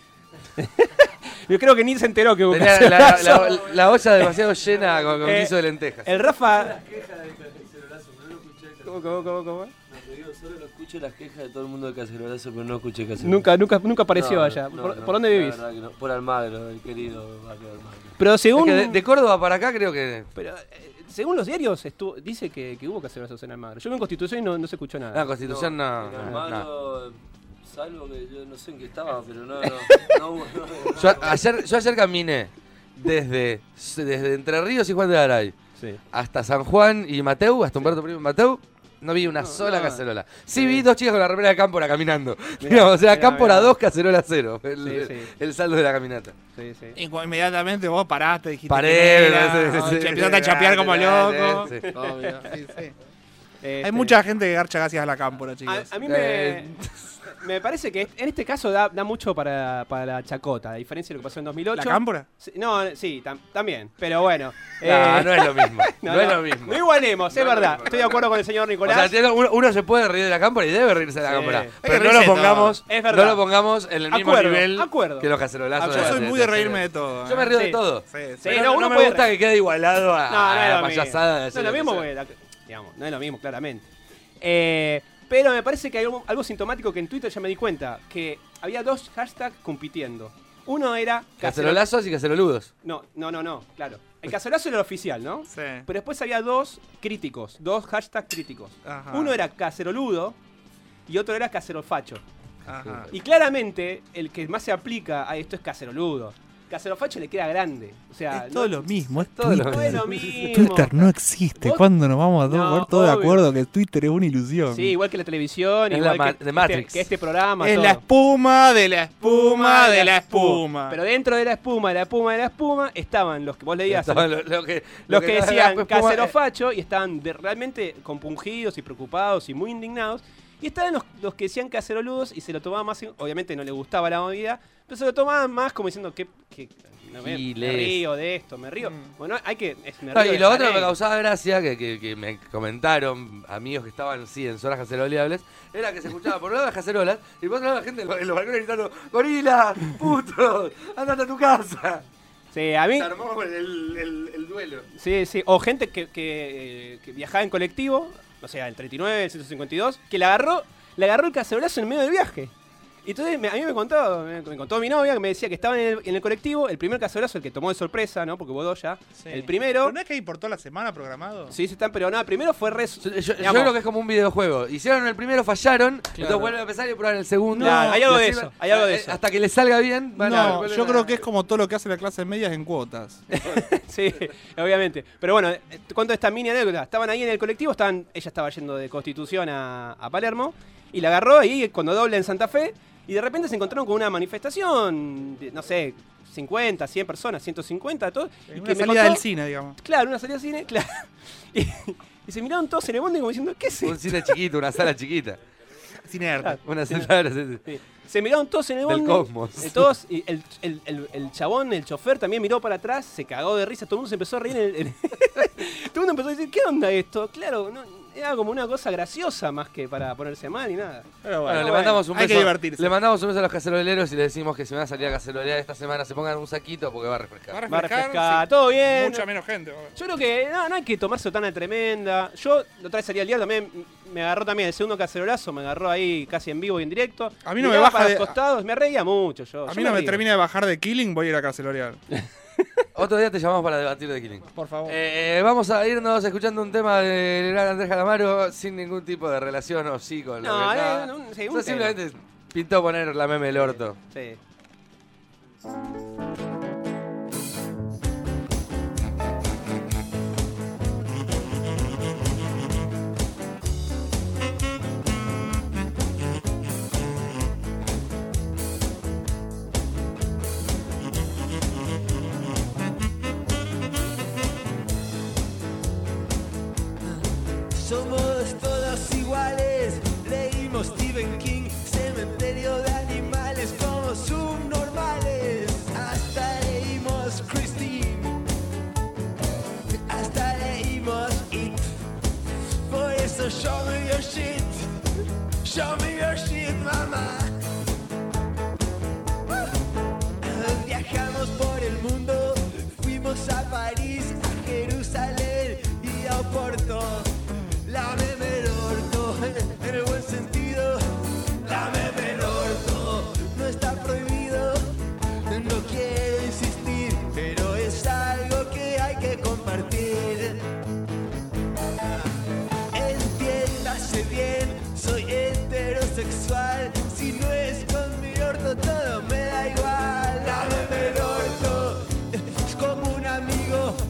Yo creo que ni se enteró que hubo Tenía la, la, cacerolazo. la- la olla demasiado llena con, con Eh, guiso de lentejas. El Rafa... ¿Cómo, cómo, cómo, cómo? Solo lo escucho las quejas de todo el mundo de Cacerolazo, pero no escuché Cacerolazo. Nunca, nunca, nunca apareció No, allá. no, ¿Por, no, por dónde la vivís? verdad que no. Por Almagro, el querido barrio de Almagro. Pero según... Es que de, de Córdoba para acá creo que... Pero, eh, según los diarios, estuvo, dice que, que hubo cacerolazos en Almagro. Yo vi en Constitución y no, no se escuchó nada. La Constitución no... En no, Almagro, salvo que yo no sé en qué estaba, pero no, no, no, hubo- no, no. Yo ayer, yo ayer caminé desde, desde Entre Ríos y Juan de Garay Sí. hasta San Juan y Mateu, hasta Humberto Primo y Mateu, No vi una No, sola no. cacerola. Sí vi dos chicas con la remera de Cámpora caminando. Digamos, o sea, mirá, Cámpora mirá. dos, cacerola cero. El, Sí, sí. el saldo de la caminata. Sí, sí. Y cu- inmediatamente vos paraste, dijiste Paré, que era, sí, sí, o sí, che, sí, empezaste a sí, chapear sí, como sí, loco. sí, sí. Obvio, sí, sí. Este, Hay mucha gente que garcha gracias a la cámpora, chicos. A, a mí me, Eh. me parece que en este caso da, da mucho para, para la chacota, a diferencia de lo que pasó en dos mil ocho. ¿La cámpora? Sí, no, sí, tam- también, pero bueno. No, no es lo mismo. No es lo mismo. No igualemos, No es es lo verdad. mismo, Estoy de acuerdo con el señor O Nicolás. sea, tiene- uno, uno se puede reír de la Cámpora y debe reírse de la Sí. Cámpora. Hay Pero que no lo reírse de pongamos, todo. Es verdad. no lo pongamos en el mismo Acuerdo, nivel acuerdo. que los cacerolazos. Yo Acuerdo. soy muy de reírme de todo. Yo me ¿eh? río Sí. de todo. Sí, sí. Sí, Pero no, no, uno me puede- gusta que quede igualado a, No, no a es la lo mismo. payasada de No hacer es lo que mismo, sea. porque la- digamos, no es lo mismo, claramente. Eh, pero me parece que hay algo, algo sintomático que en Twitter ya me di cuenta, que había dos hashtags compitiendo. Uno era... cacerol- Cacerolazos y caceroludos. No, no, no, no, claro. El cacerolazo era el oficial, ¿no? Sí. Pero después había dos críticos, dos hashtags críticos. Ajá. Uno era caceroludo y otro era cacerolfacho. Ajá. Y claramente el que más se aplica a esto es caceroludo. Cacerolfacho le queda grande. O sea, Es todo no- lo mismo, es todo lo Twitter. no es lo mismo. Twitter no existe. Vos- ¿Cuándo nos vamos a No, poner todos de obvio. acuerdo que Twitter es una ilusión? Sí, igual que la televisión, Es igual la ma- que, de Matrix. Este, que este programa. Es todo. la espuma de la espuma de la espuma. Pero dentro de la espuma, de la espuma, de la espuma, estaban los que vos leías. Estaban lo- lo que- Los lo que, que decían la espuma- cacerofacho y estaban de- realmente compungidos y preocupados y muy indignados. Y estaban los, los que decían caceroludos y se lo tomaban más, obviamente no les gustaba la movida, pero se lo tomaban más como diciendo que, que no, me, me Giles. río de esto, me río. Mm. Bueno, hay que... es- me No, río y de lo esta otro que me ley. causaba gracia, que, que, que me comentaron amigos que estaban, sí, en zonas caceroleables, era que se escuchaba por un lado las cacerolas y por otro lado la gente en los, en los balcones gritando: ¡Gorila! ¡Puto! ¡Andate a tu casa! Sí, a mí... Se armó el, el, el duelo. Sí, sí. O gente que, que, eh, que viajaba en colectivo, o sea, el treinta y nueve, el ciento cincuenta y dos, que le agarró, le agarró el cacerolazo en medio del viaje. Y entonces me- a mí me contó, me, me contó mi novia que me decía que estaba en el, en el colectivo, el primer cacerolazo, el que tomó de sorpresa, ¿no? Porque vos dos ya. Sí. El primero. ¿Pero no es que hay por toda la semana programado? Sí, sí están, pero nada, primero fue re. Yo, yo- yo digamos, creo que es como un videojuego. Hicieron el primero, fallaron, entonces vuelven a empezar y prueban el segundo. Claro, hay algo Y de así eso, va- hay algo de eh, eso. Hasta que les salga bien, van a No, vuelven yo a- creo que es como todo lo que hace la clase media en cuotas. Sí, obviamente. Pero bueno, eh, te cuento esta mini anécdota. Estaban ahí en el colectivo, estaban, ella estaba yendo de Constitución a, a Palermo y la agarró ahí cuando dobla en Santa Fe y de repente se encontraron con una manifestación, de, no sé, cincuenta, cien personas, ciento cincuenta, todo. En y una que me salida contó- del cine, digamos. Claro, una salida al cine, claro. Y, y se miraron todos en el mundo como diciendo, ¿qué es Un esto? cine chiquito, una sala chiquita. Cine arte. Una sala. sí, sí. Sí. Se miraron todos en el Del bondi. cosmos. eh, Todos, y el, el, el, el chabón, el chofer, también miró para atrás, se cagó de risa, todo el mundo se empezó a reír. En el- en- todo el mundo empezó a decir, ¿qué onda esto? Claro, no, era como una cosa graciosa más que para ponerse mal y nada. Pero Bueno, le bueno, mandamos un hay que beso. divertirse. Le mandamos un beso a los caceroleros y le decimos que si van a salir a cacerolear esta semana se pongan un saquito porque va a refrescar. Va a Va a refrescar, refrescar, sí. todo bien. Mucha menos gente. va a ver. Yo creo que no, no hay que tomarse tan a tremenda. Yo, la otra vez salí al día también, me agarró también el segundo cacerolazo, me agarró ahí casi en vivo y en directo. A mí no me Miraba baja para de- los costados, me reía mucho yo. A Yo mí no me río. termina de bajar de Killing, voy a ir a cacerolear. Otro día te llamamos para debatir de Killing. Por favor. Eh, vamos a irnos escuchando un tema del gran Andrés Calamaro sin ningún tipo de relación o sí con lo No, que- eh, nada. no, sí, O un sea, tema. simplemente pintó poner la meme del orto. Sí. Somos todos iguales, leímos Stephen King, cementerio de animales como subnormales. Hasta leímos Christine, hasta leímos It. Por eso show me your shit, show me your shit, mamá. Viajamos por el mundo, fuimos a París, a Jerusalén y a Oporto. Lámeme el orto, en el buen sentido. Lámeme el orto, no está prohibido. No quiero insistir, pero es algo que hay que compartir. Entiéndase bien, soy heterosexual. Si no es con mi orto, todo me da igual. Lámeme el orto, es como un amigo.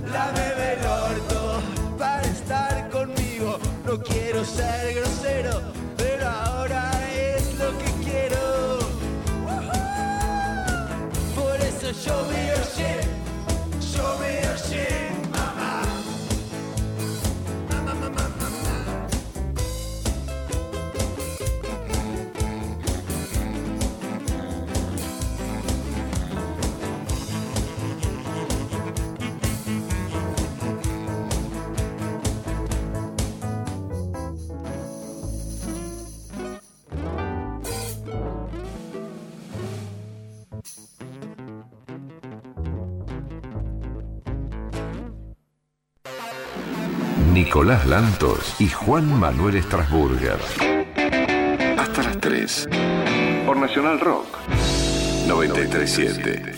Nicolás Lantos y Juan Manuel Strasburger. Hasta las tres. Por Nacional Rock. noventa y tres siete.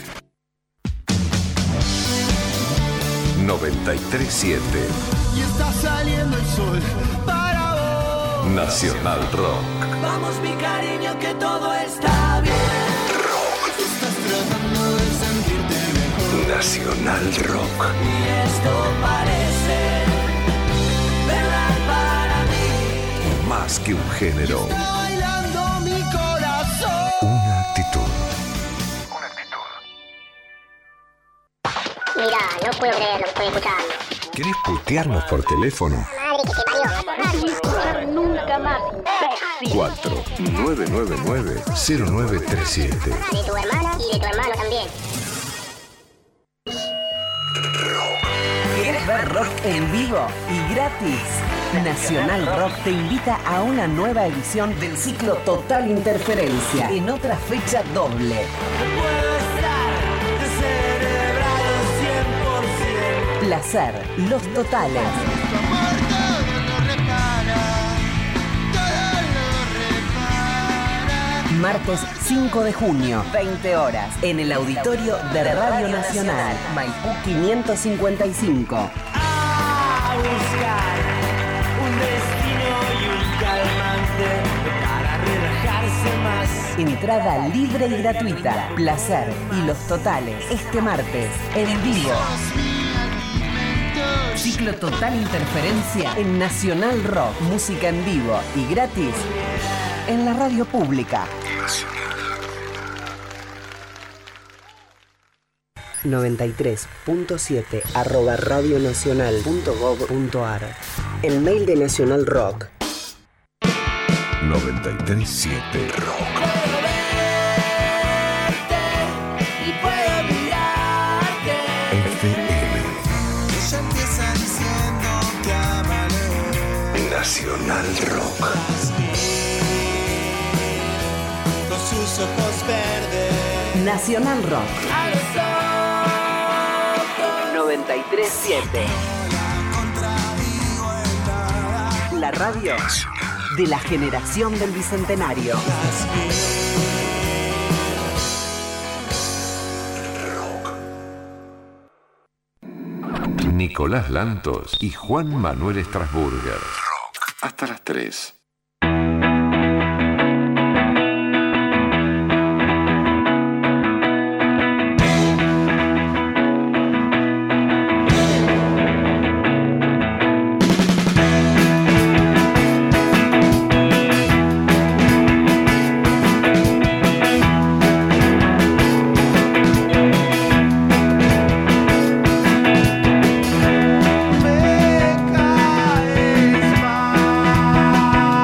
noventa y tres siete. Y está saliendo el sol para vos. Nacional Rock. Vamos mi cariño que todo está bien. Estás tratando de sentirte mejor. Nacional Rock. Y esto parece verdad para mí. Más que un género. Está bailando mi corazón. Una actitud. Mirá, no puedo creer lo que estoy escuchando. ¿Querés putearnos por teléfono? Madre que te parió. Nadie escuchar nunca más, imbécil. cuatro nueve nueve nueve cero nueve tres siete. De tu hermana y de tu hermano también. ¿Quieres ver rock en vivo y gratis? Nacional Rock te invita a una nueva edición del ciclo Total Interferencia en otra fecha doble. Placer, Los Totales. Martes cinco de junio, veinte horas, en el auditorio de Radio Nacional, Maipú quinientos cincuenta y cinco. A buscar un destino y un calmante para relajarse más. Entrada libre y gratuita. Placer y Los Totales. Este martes, en vivo. Ciclo Total Interferencia en Nacional Rock. Música en vivo y gratis en la radio pública. noventa y tres punto siete arroba radionacional punto gov punto ar. El mail de Nacional Rock. noventa y tres siete Rock. Y puedo mirarte. F M. Ella empieza diciendo que amaré. Nacional Rock. Con sus ojos verdes. Nacional Rock. A los noventa y tres siete. La radio de la generación del Bicentenario. Nicolás Lantos y Juan Manuel Strasburger. Rock. Hasta las tres. Me caes mal.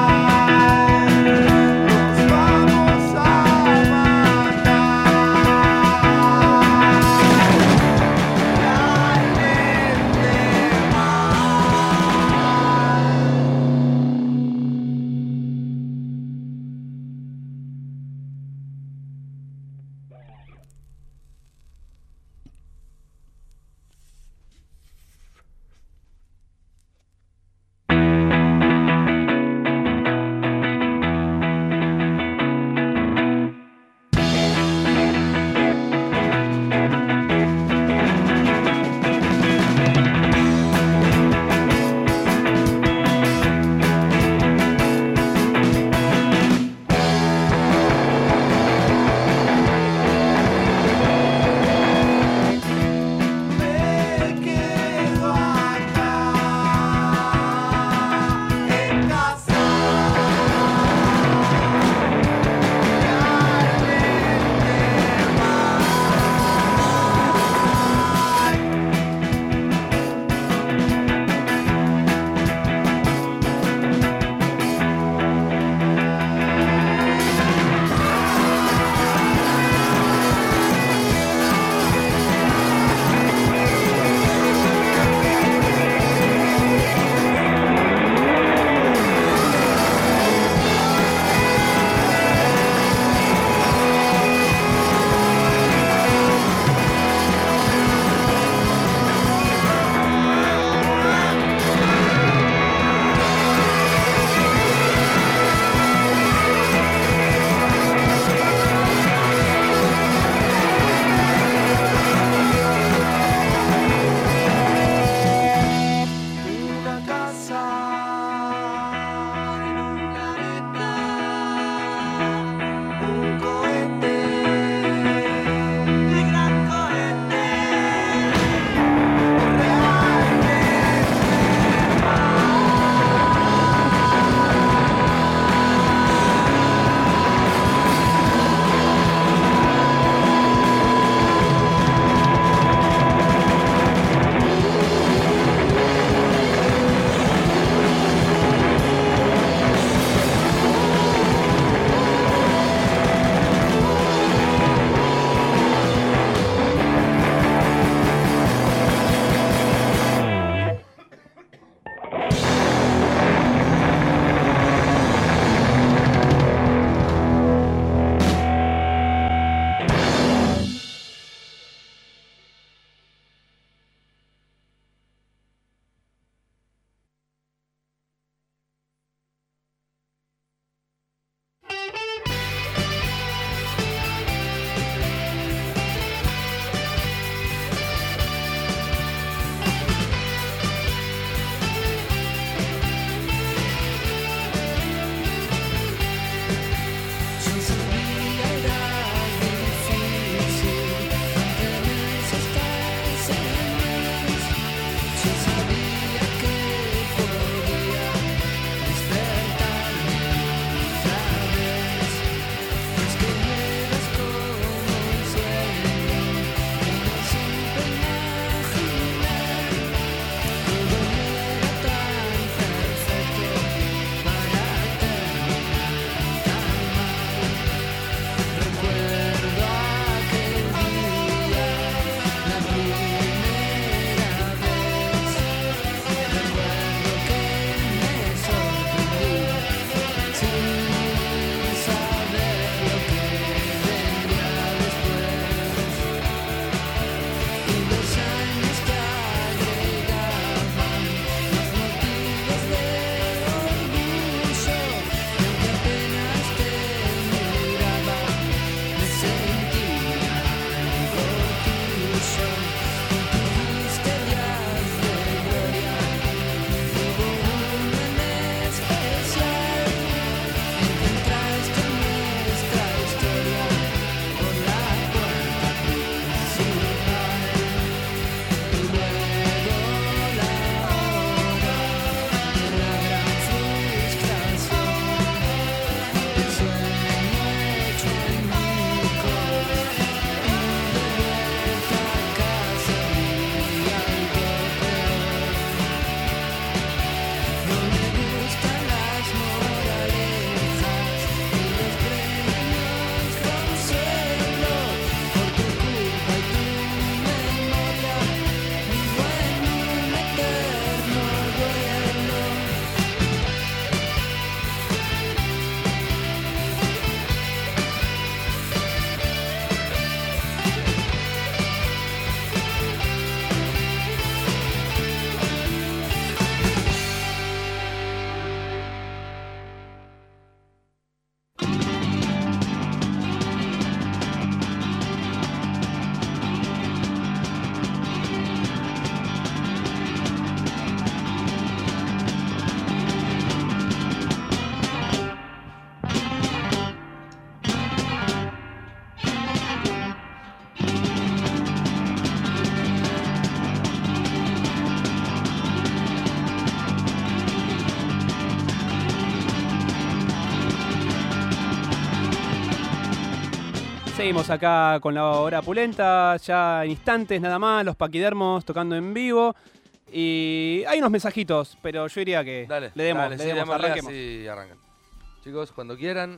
Seguimos acá con la hora pulenta, ya en instantes nada más, los paquidermos tocando en vivo. Y hay unos mensajitos, pero yo diría que Dale, le demos, dale, le sí, demos, démosle arranquemos. así arrancan. Chicos, cuando quieran,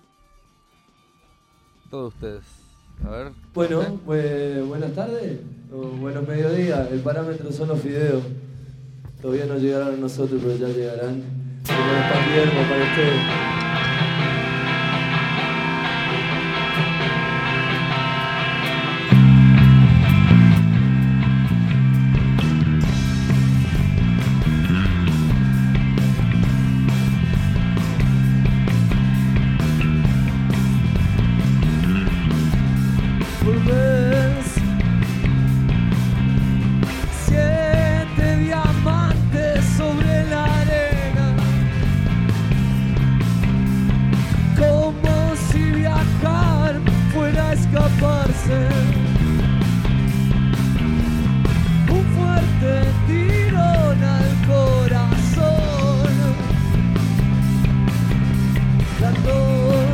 todos ustedes. A ver. Bueno, ¿eh? pues, buenas tardes o buenos mediodías. El parámetro son los fideos. Todavía no llegaron a nosotros, pero ya llegarán. Como los paquidermos para ustedes. Volvés, siete diamantes sobre la arena, como si viajar fuera a escaparse. Un fuerte tirón al corazón, las dos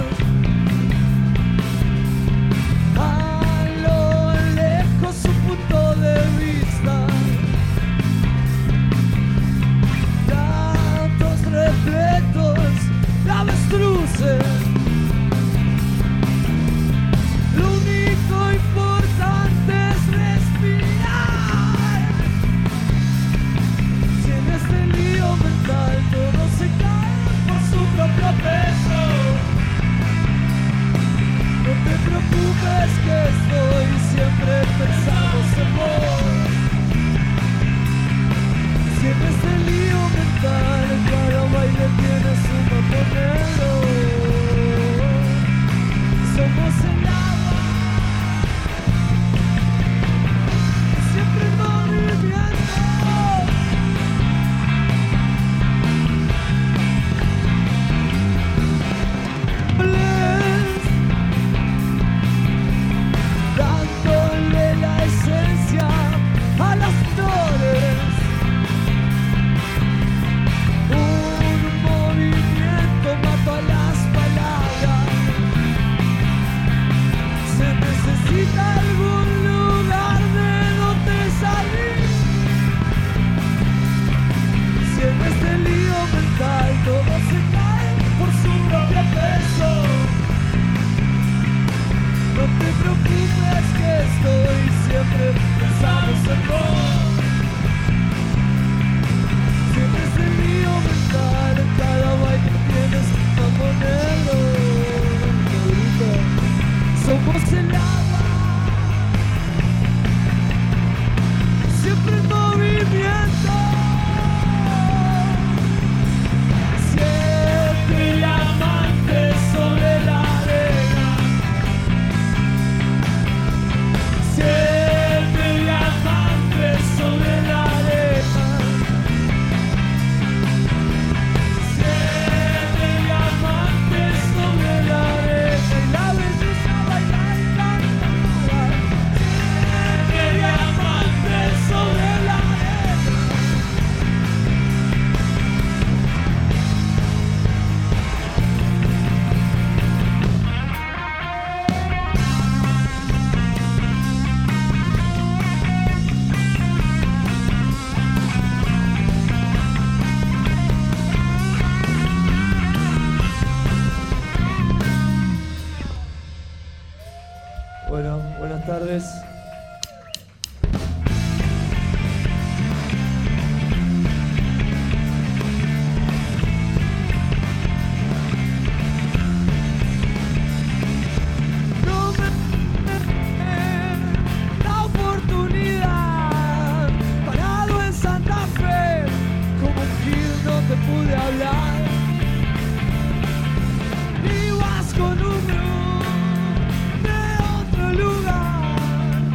a lo lejos su punto de vista, tantos refletos, avestruces. Lo único importante es respirar. Si en este lío mental todo se cae por su propio peso, no te preocupes que estoy siempre pensando en vos. Si en este lío mental cada baile tiene su maponero, somos el agua, siempre en movimiento. Dándole la esencia a las flores, un movimiento mató a las palabras. Se necesita algún lugar de donde salir. Si en este lío mental todo se cae por su propio peso, no te preocupes que estoy siempre pensando en vos. Si en este lío mental cada baile tienes un mamonero, somos el agua, siempre en movimiento. Siete diamantes sobre la arena, siete diamantes sobre la arena, siete diamantes sobre la arena, y la belleza baila y canta. Siete diamantes sobre la arena. Bueno, buenas tardes. No me la oportunidad, parado en Santa Fe, como un gil no te pude hablar. Ibas con un blues de otro lugar,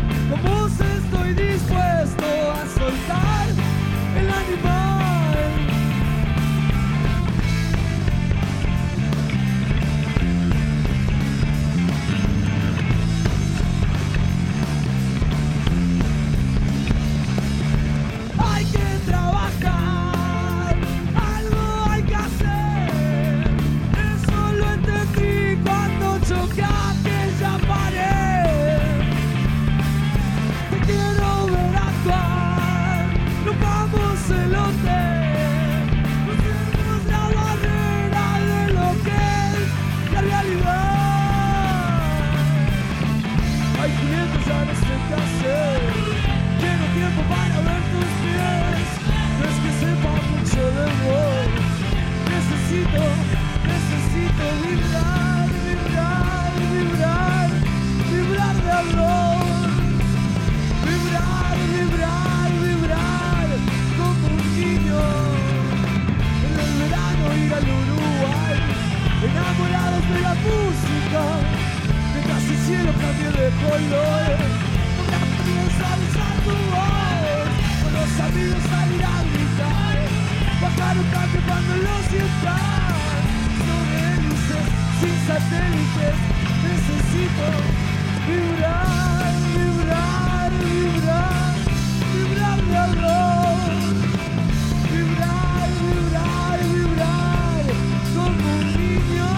ya no sé qué hacer. Tengo tiempo para ver tus pies, no es que sepa mucho de vos. Necesito, necesito vibrar, vibrar, vibrar, vibrar de amor. Vibrar, vibrar, vibrar como un niño. En el verano ir al Uruguay, enamorados de la música, de casi cielo cambie de color. Con amigos a besar tu voz, con los amigos salir a gritar, bajar un cambio cuando lo sientas. Sobre luces, sin satélites, necesito vibrar, vibrar, vibrar, vibrar de amor. Vibrar, vibrar, vibrar como un niño.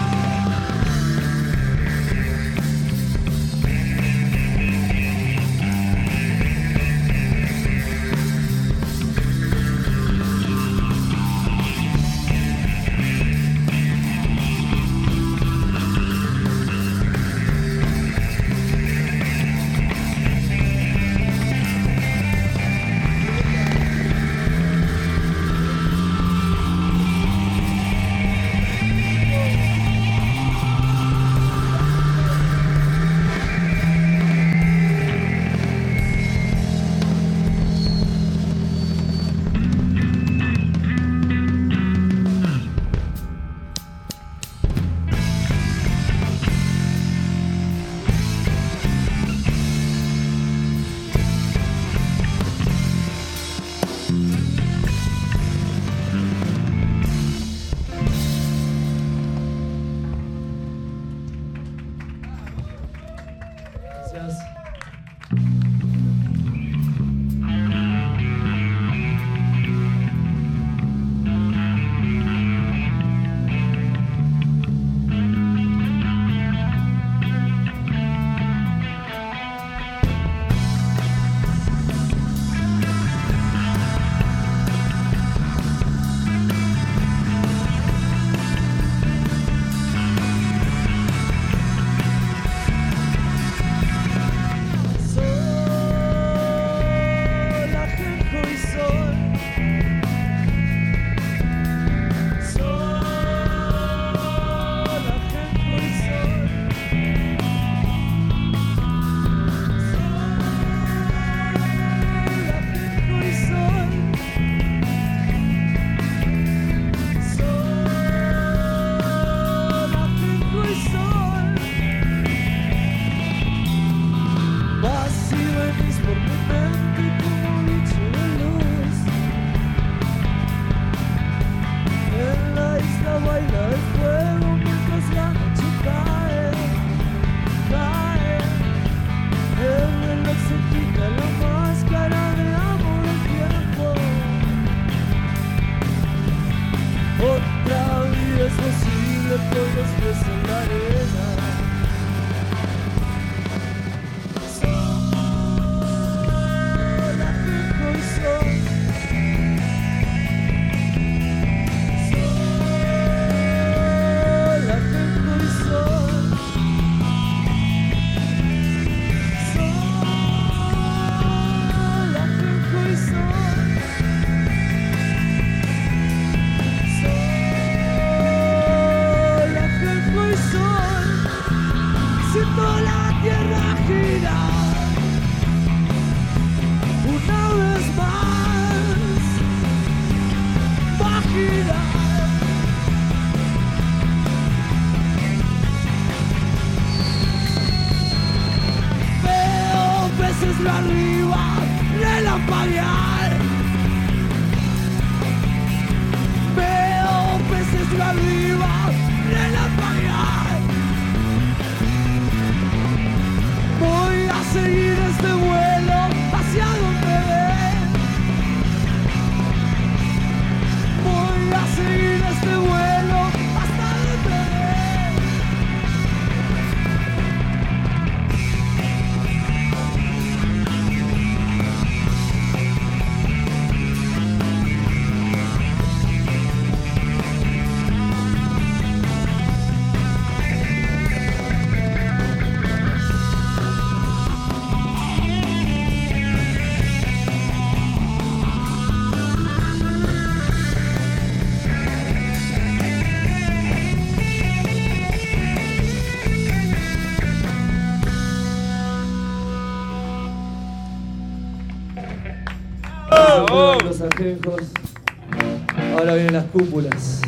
arriba de los ajenjos. Ahora vienen las cúpulas.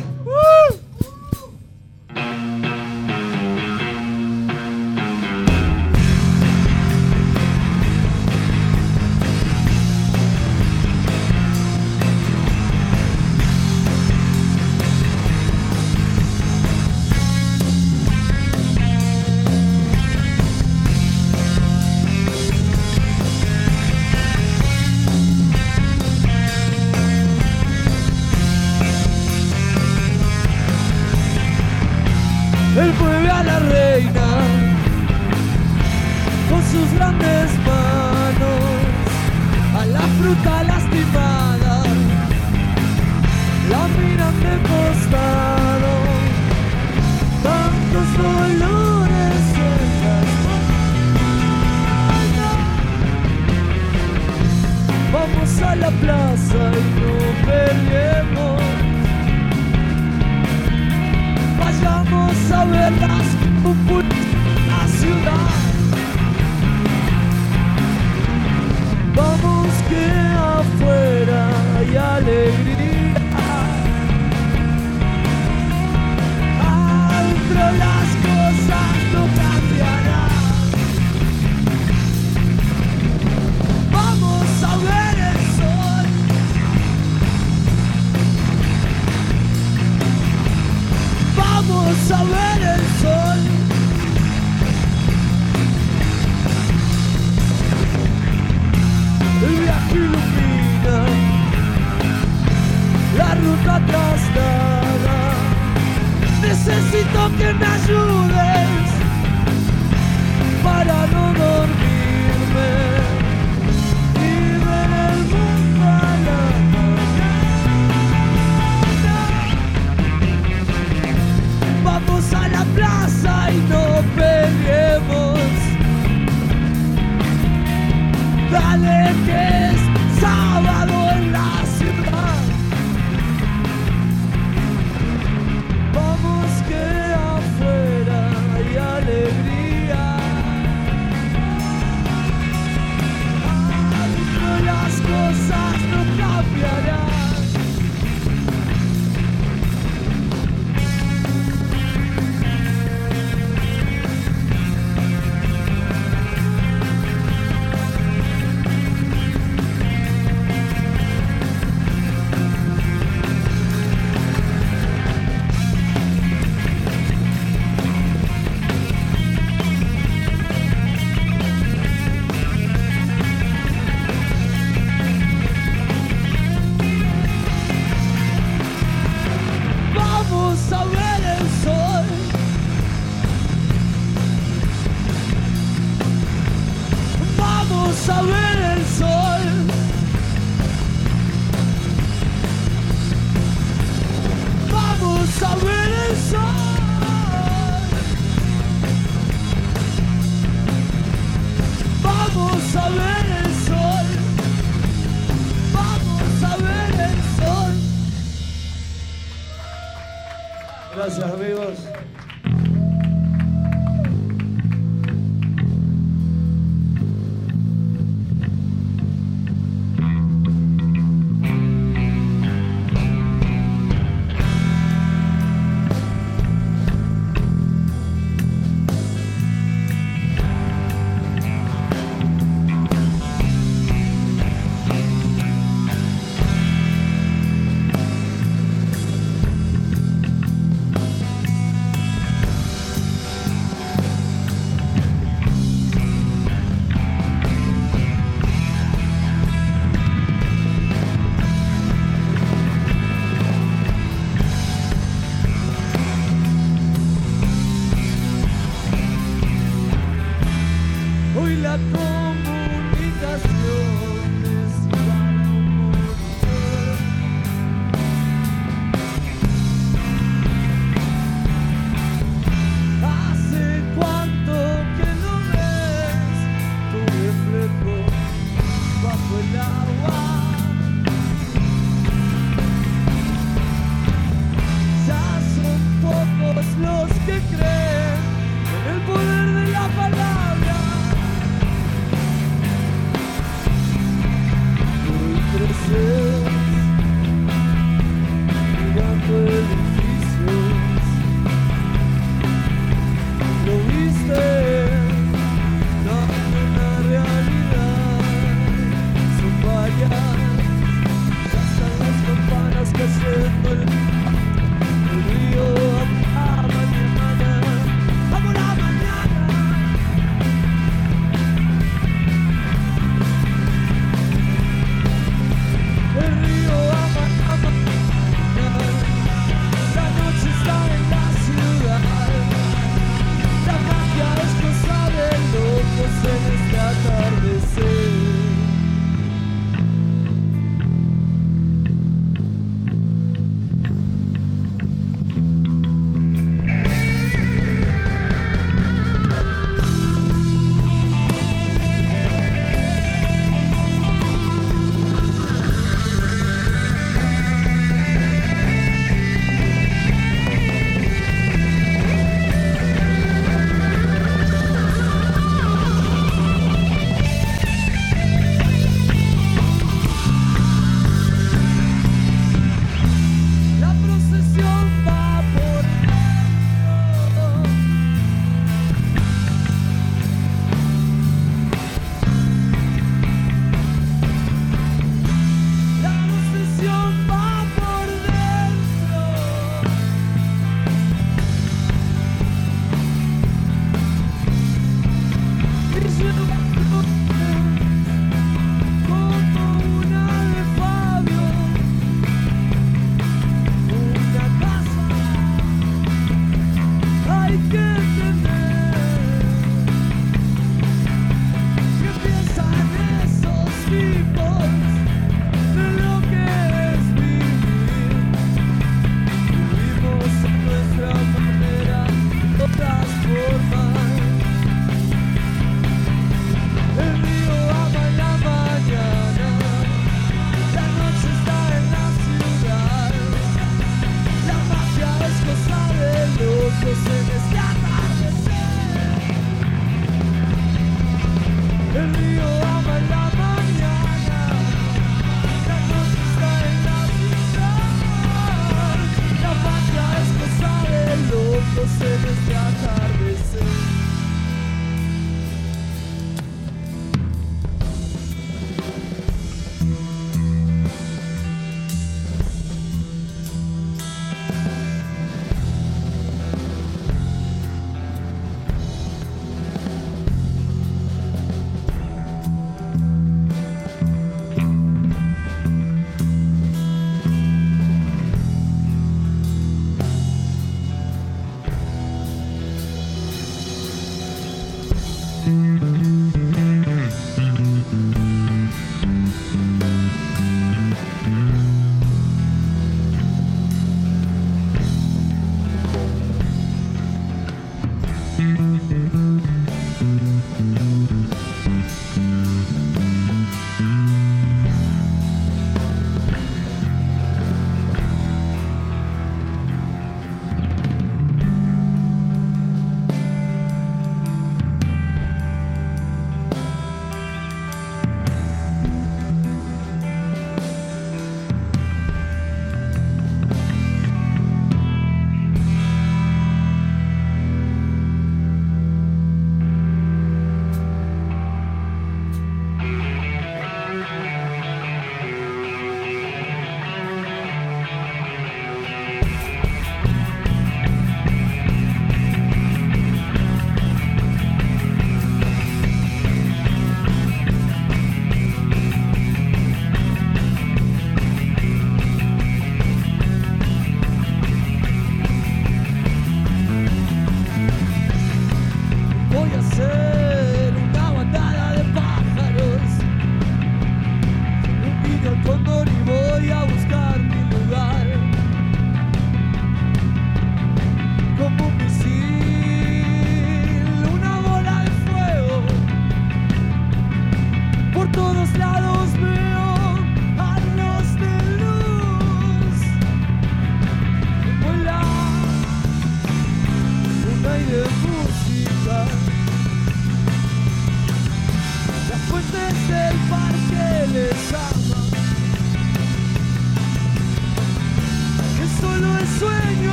Él mueve a la reina con sus grandes manos, a la fruta lastimada, la miran de costado, tantos dolores en las manos. Vamos a la plaza y no peleemos. Vayamos a ver las cúpulas de la ciudad. Vamos que afuera hay alegría. Adentro las cosas no cambiarán. Vamos a ver el sol. Vamos a ver el sol. El viaje ilumina la ruta trastada. Necesito que me ayudes para no dormirme y ver el mundo a la mañana. Vamos a la plaza y no peleemos. Dale que es sábado en la ciudad. Vamos que afuera hay alegría. Adentro las cosas no cambiarán. Vamos a ver el sol. Vamos a ver el sol. Vamos a ver el sol. Vamos a ver el sol. Vamos a ver el sol. Gracias, amigos. Hoy la comunicación es hace cuánto que no ves tu reflejo bajo el agua. Ya son pocos los que creen en el poder de la palabra.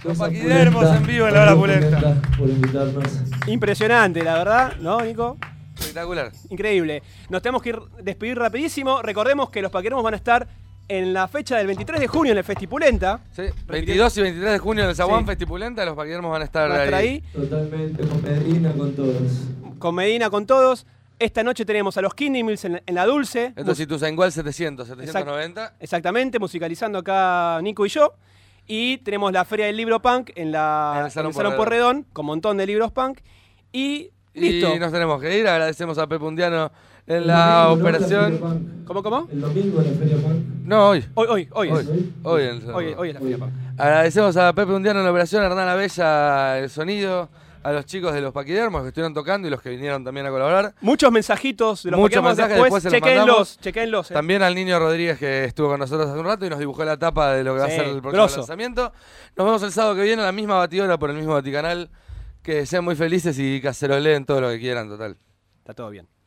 Los paquidermos en vivo en la hora pulenta. Por invitarnos. Impresionante, la verdad, ¿no, Nico? Espectacular. Increíble. Nos tenemos que ir despedir rapidísimo. Recordemos que los paquidermos van a estar en la fecha del veintitrés de junio en el Festipulenta. Sí, veintidós y veintitrés de junio en el Zaguán Sí. Festipulenta, los paquidermos van a estar, Van a estar ahí. ahí. Totalmente, con Medina, con todos. Con Medina, con todos. Esta noche tenemos a los Kidney Mills en, en la Dulce. Esto es Ituzaingó setecientos, setecientos noventa. Exactamente, musicalizando acá Nico y yo. Y tenemos la Feria del Libro Punk en, la, En el Salón en el Salón Porredón. Porredón, con un montón de libros punk. Y listo. Y nos tenemos que ir. Agradecemos a Pepe Undiano en la domingo, ¿no? operación. La Feria Punk. ¿Cómo, cómo? El domingo en la Feria Punk. No, hoy. Hoy, hoy, hoy. Hoy, es. hoy, en el- Hoy, hoy es la Feria Punk. Agradecemos a Pepe Undiano en la operación, a Hernán Abella el sonido, a los chicos de los paquidermos que estuvieron tocando y los que vinieron también a colaborar. Muchos mensajitos de los Muchos paquidermos mensajes, después. después se los Chequenlos, mandamos. chequenlos. eh. También al Niño Rodríguez que estuvo con nosotros hace un rato y nos dibujó la tapa de lo que va a Sí, ser el próximo grosso. lanzamiento. Nos vemos el sábado que viene a la misma batidora por el mismo Vaticanal. Que sean muy felices y caceroleen todo lo que quieran, total. Está todo bien.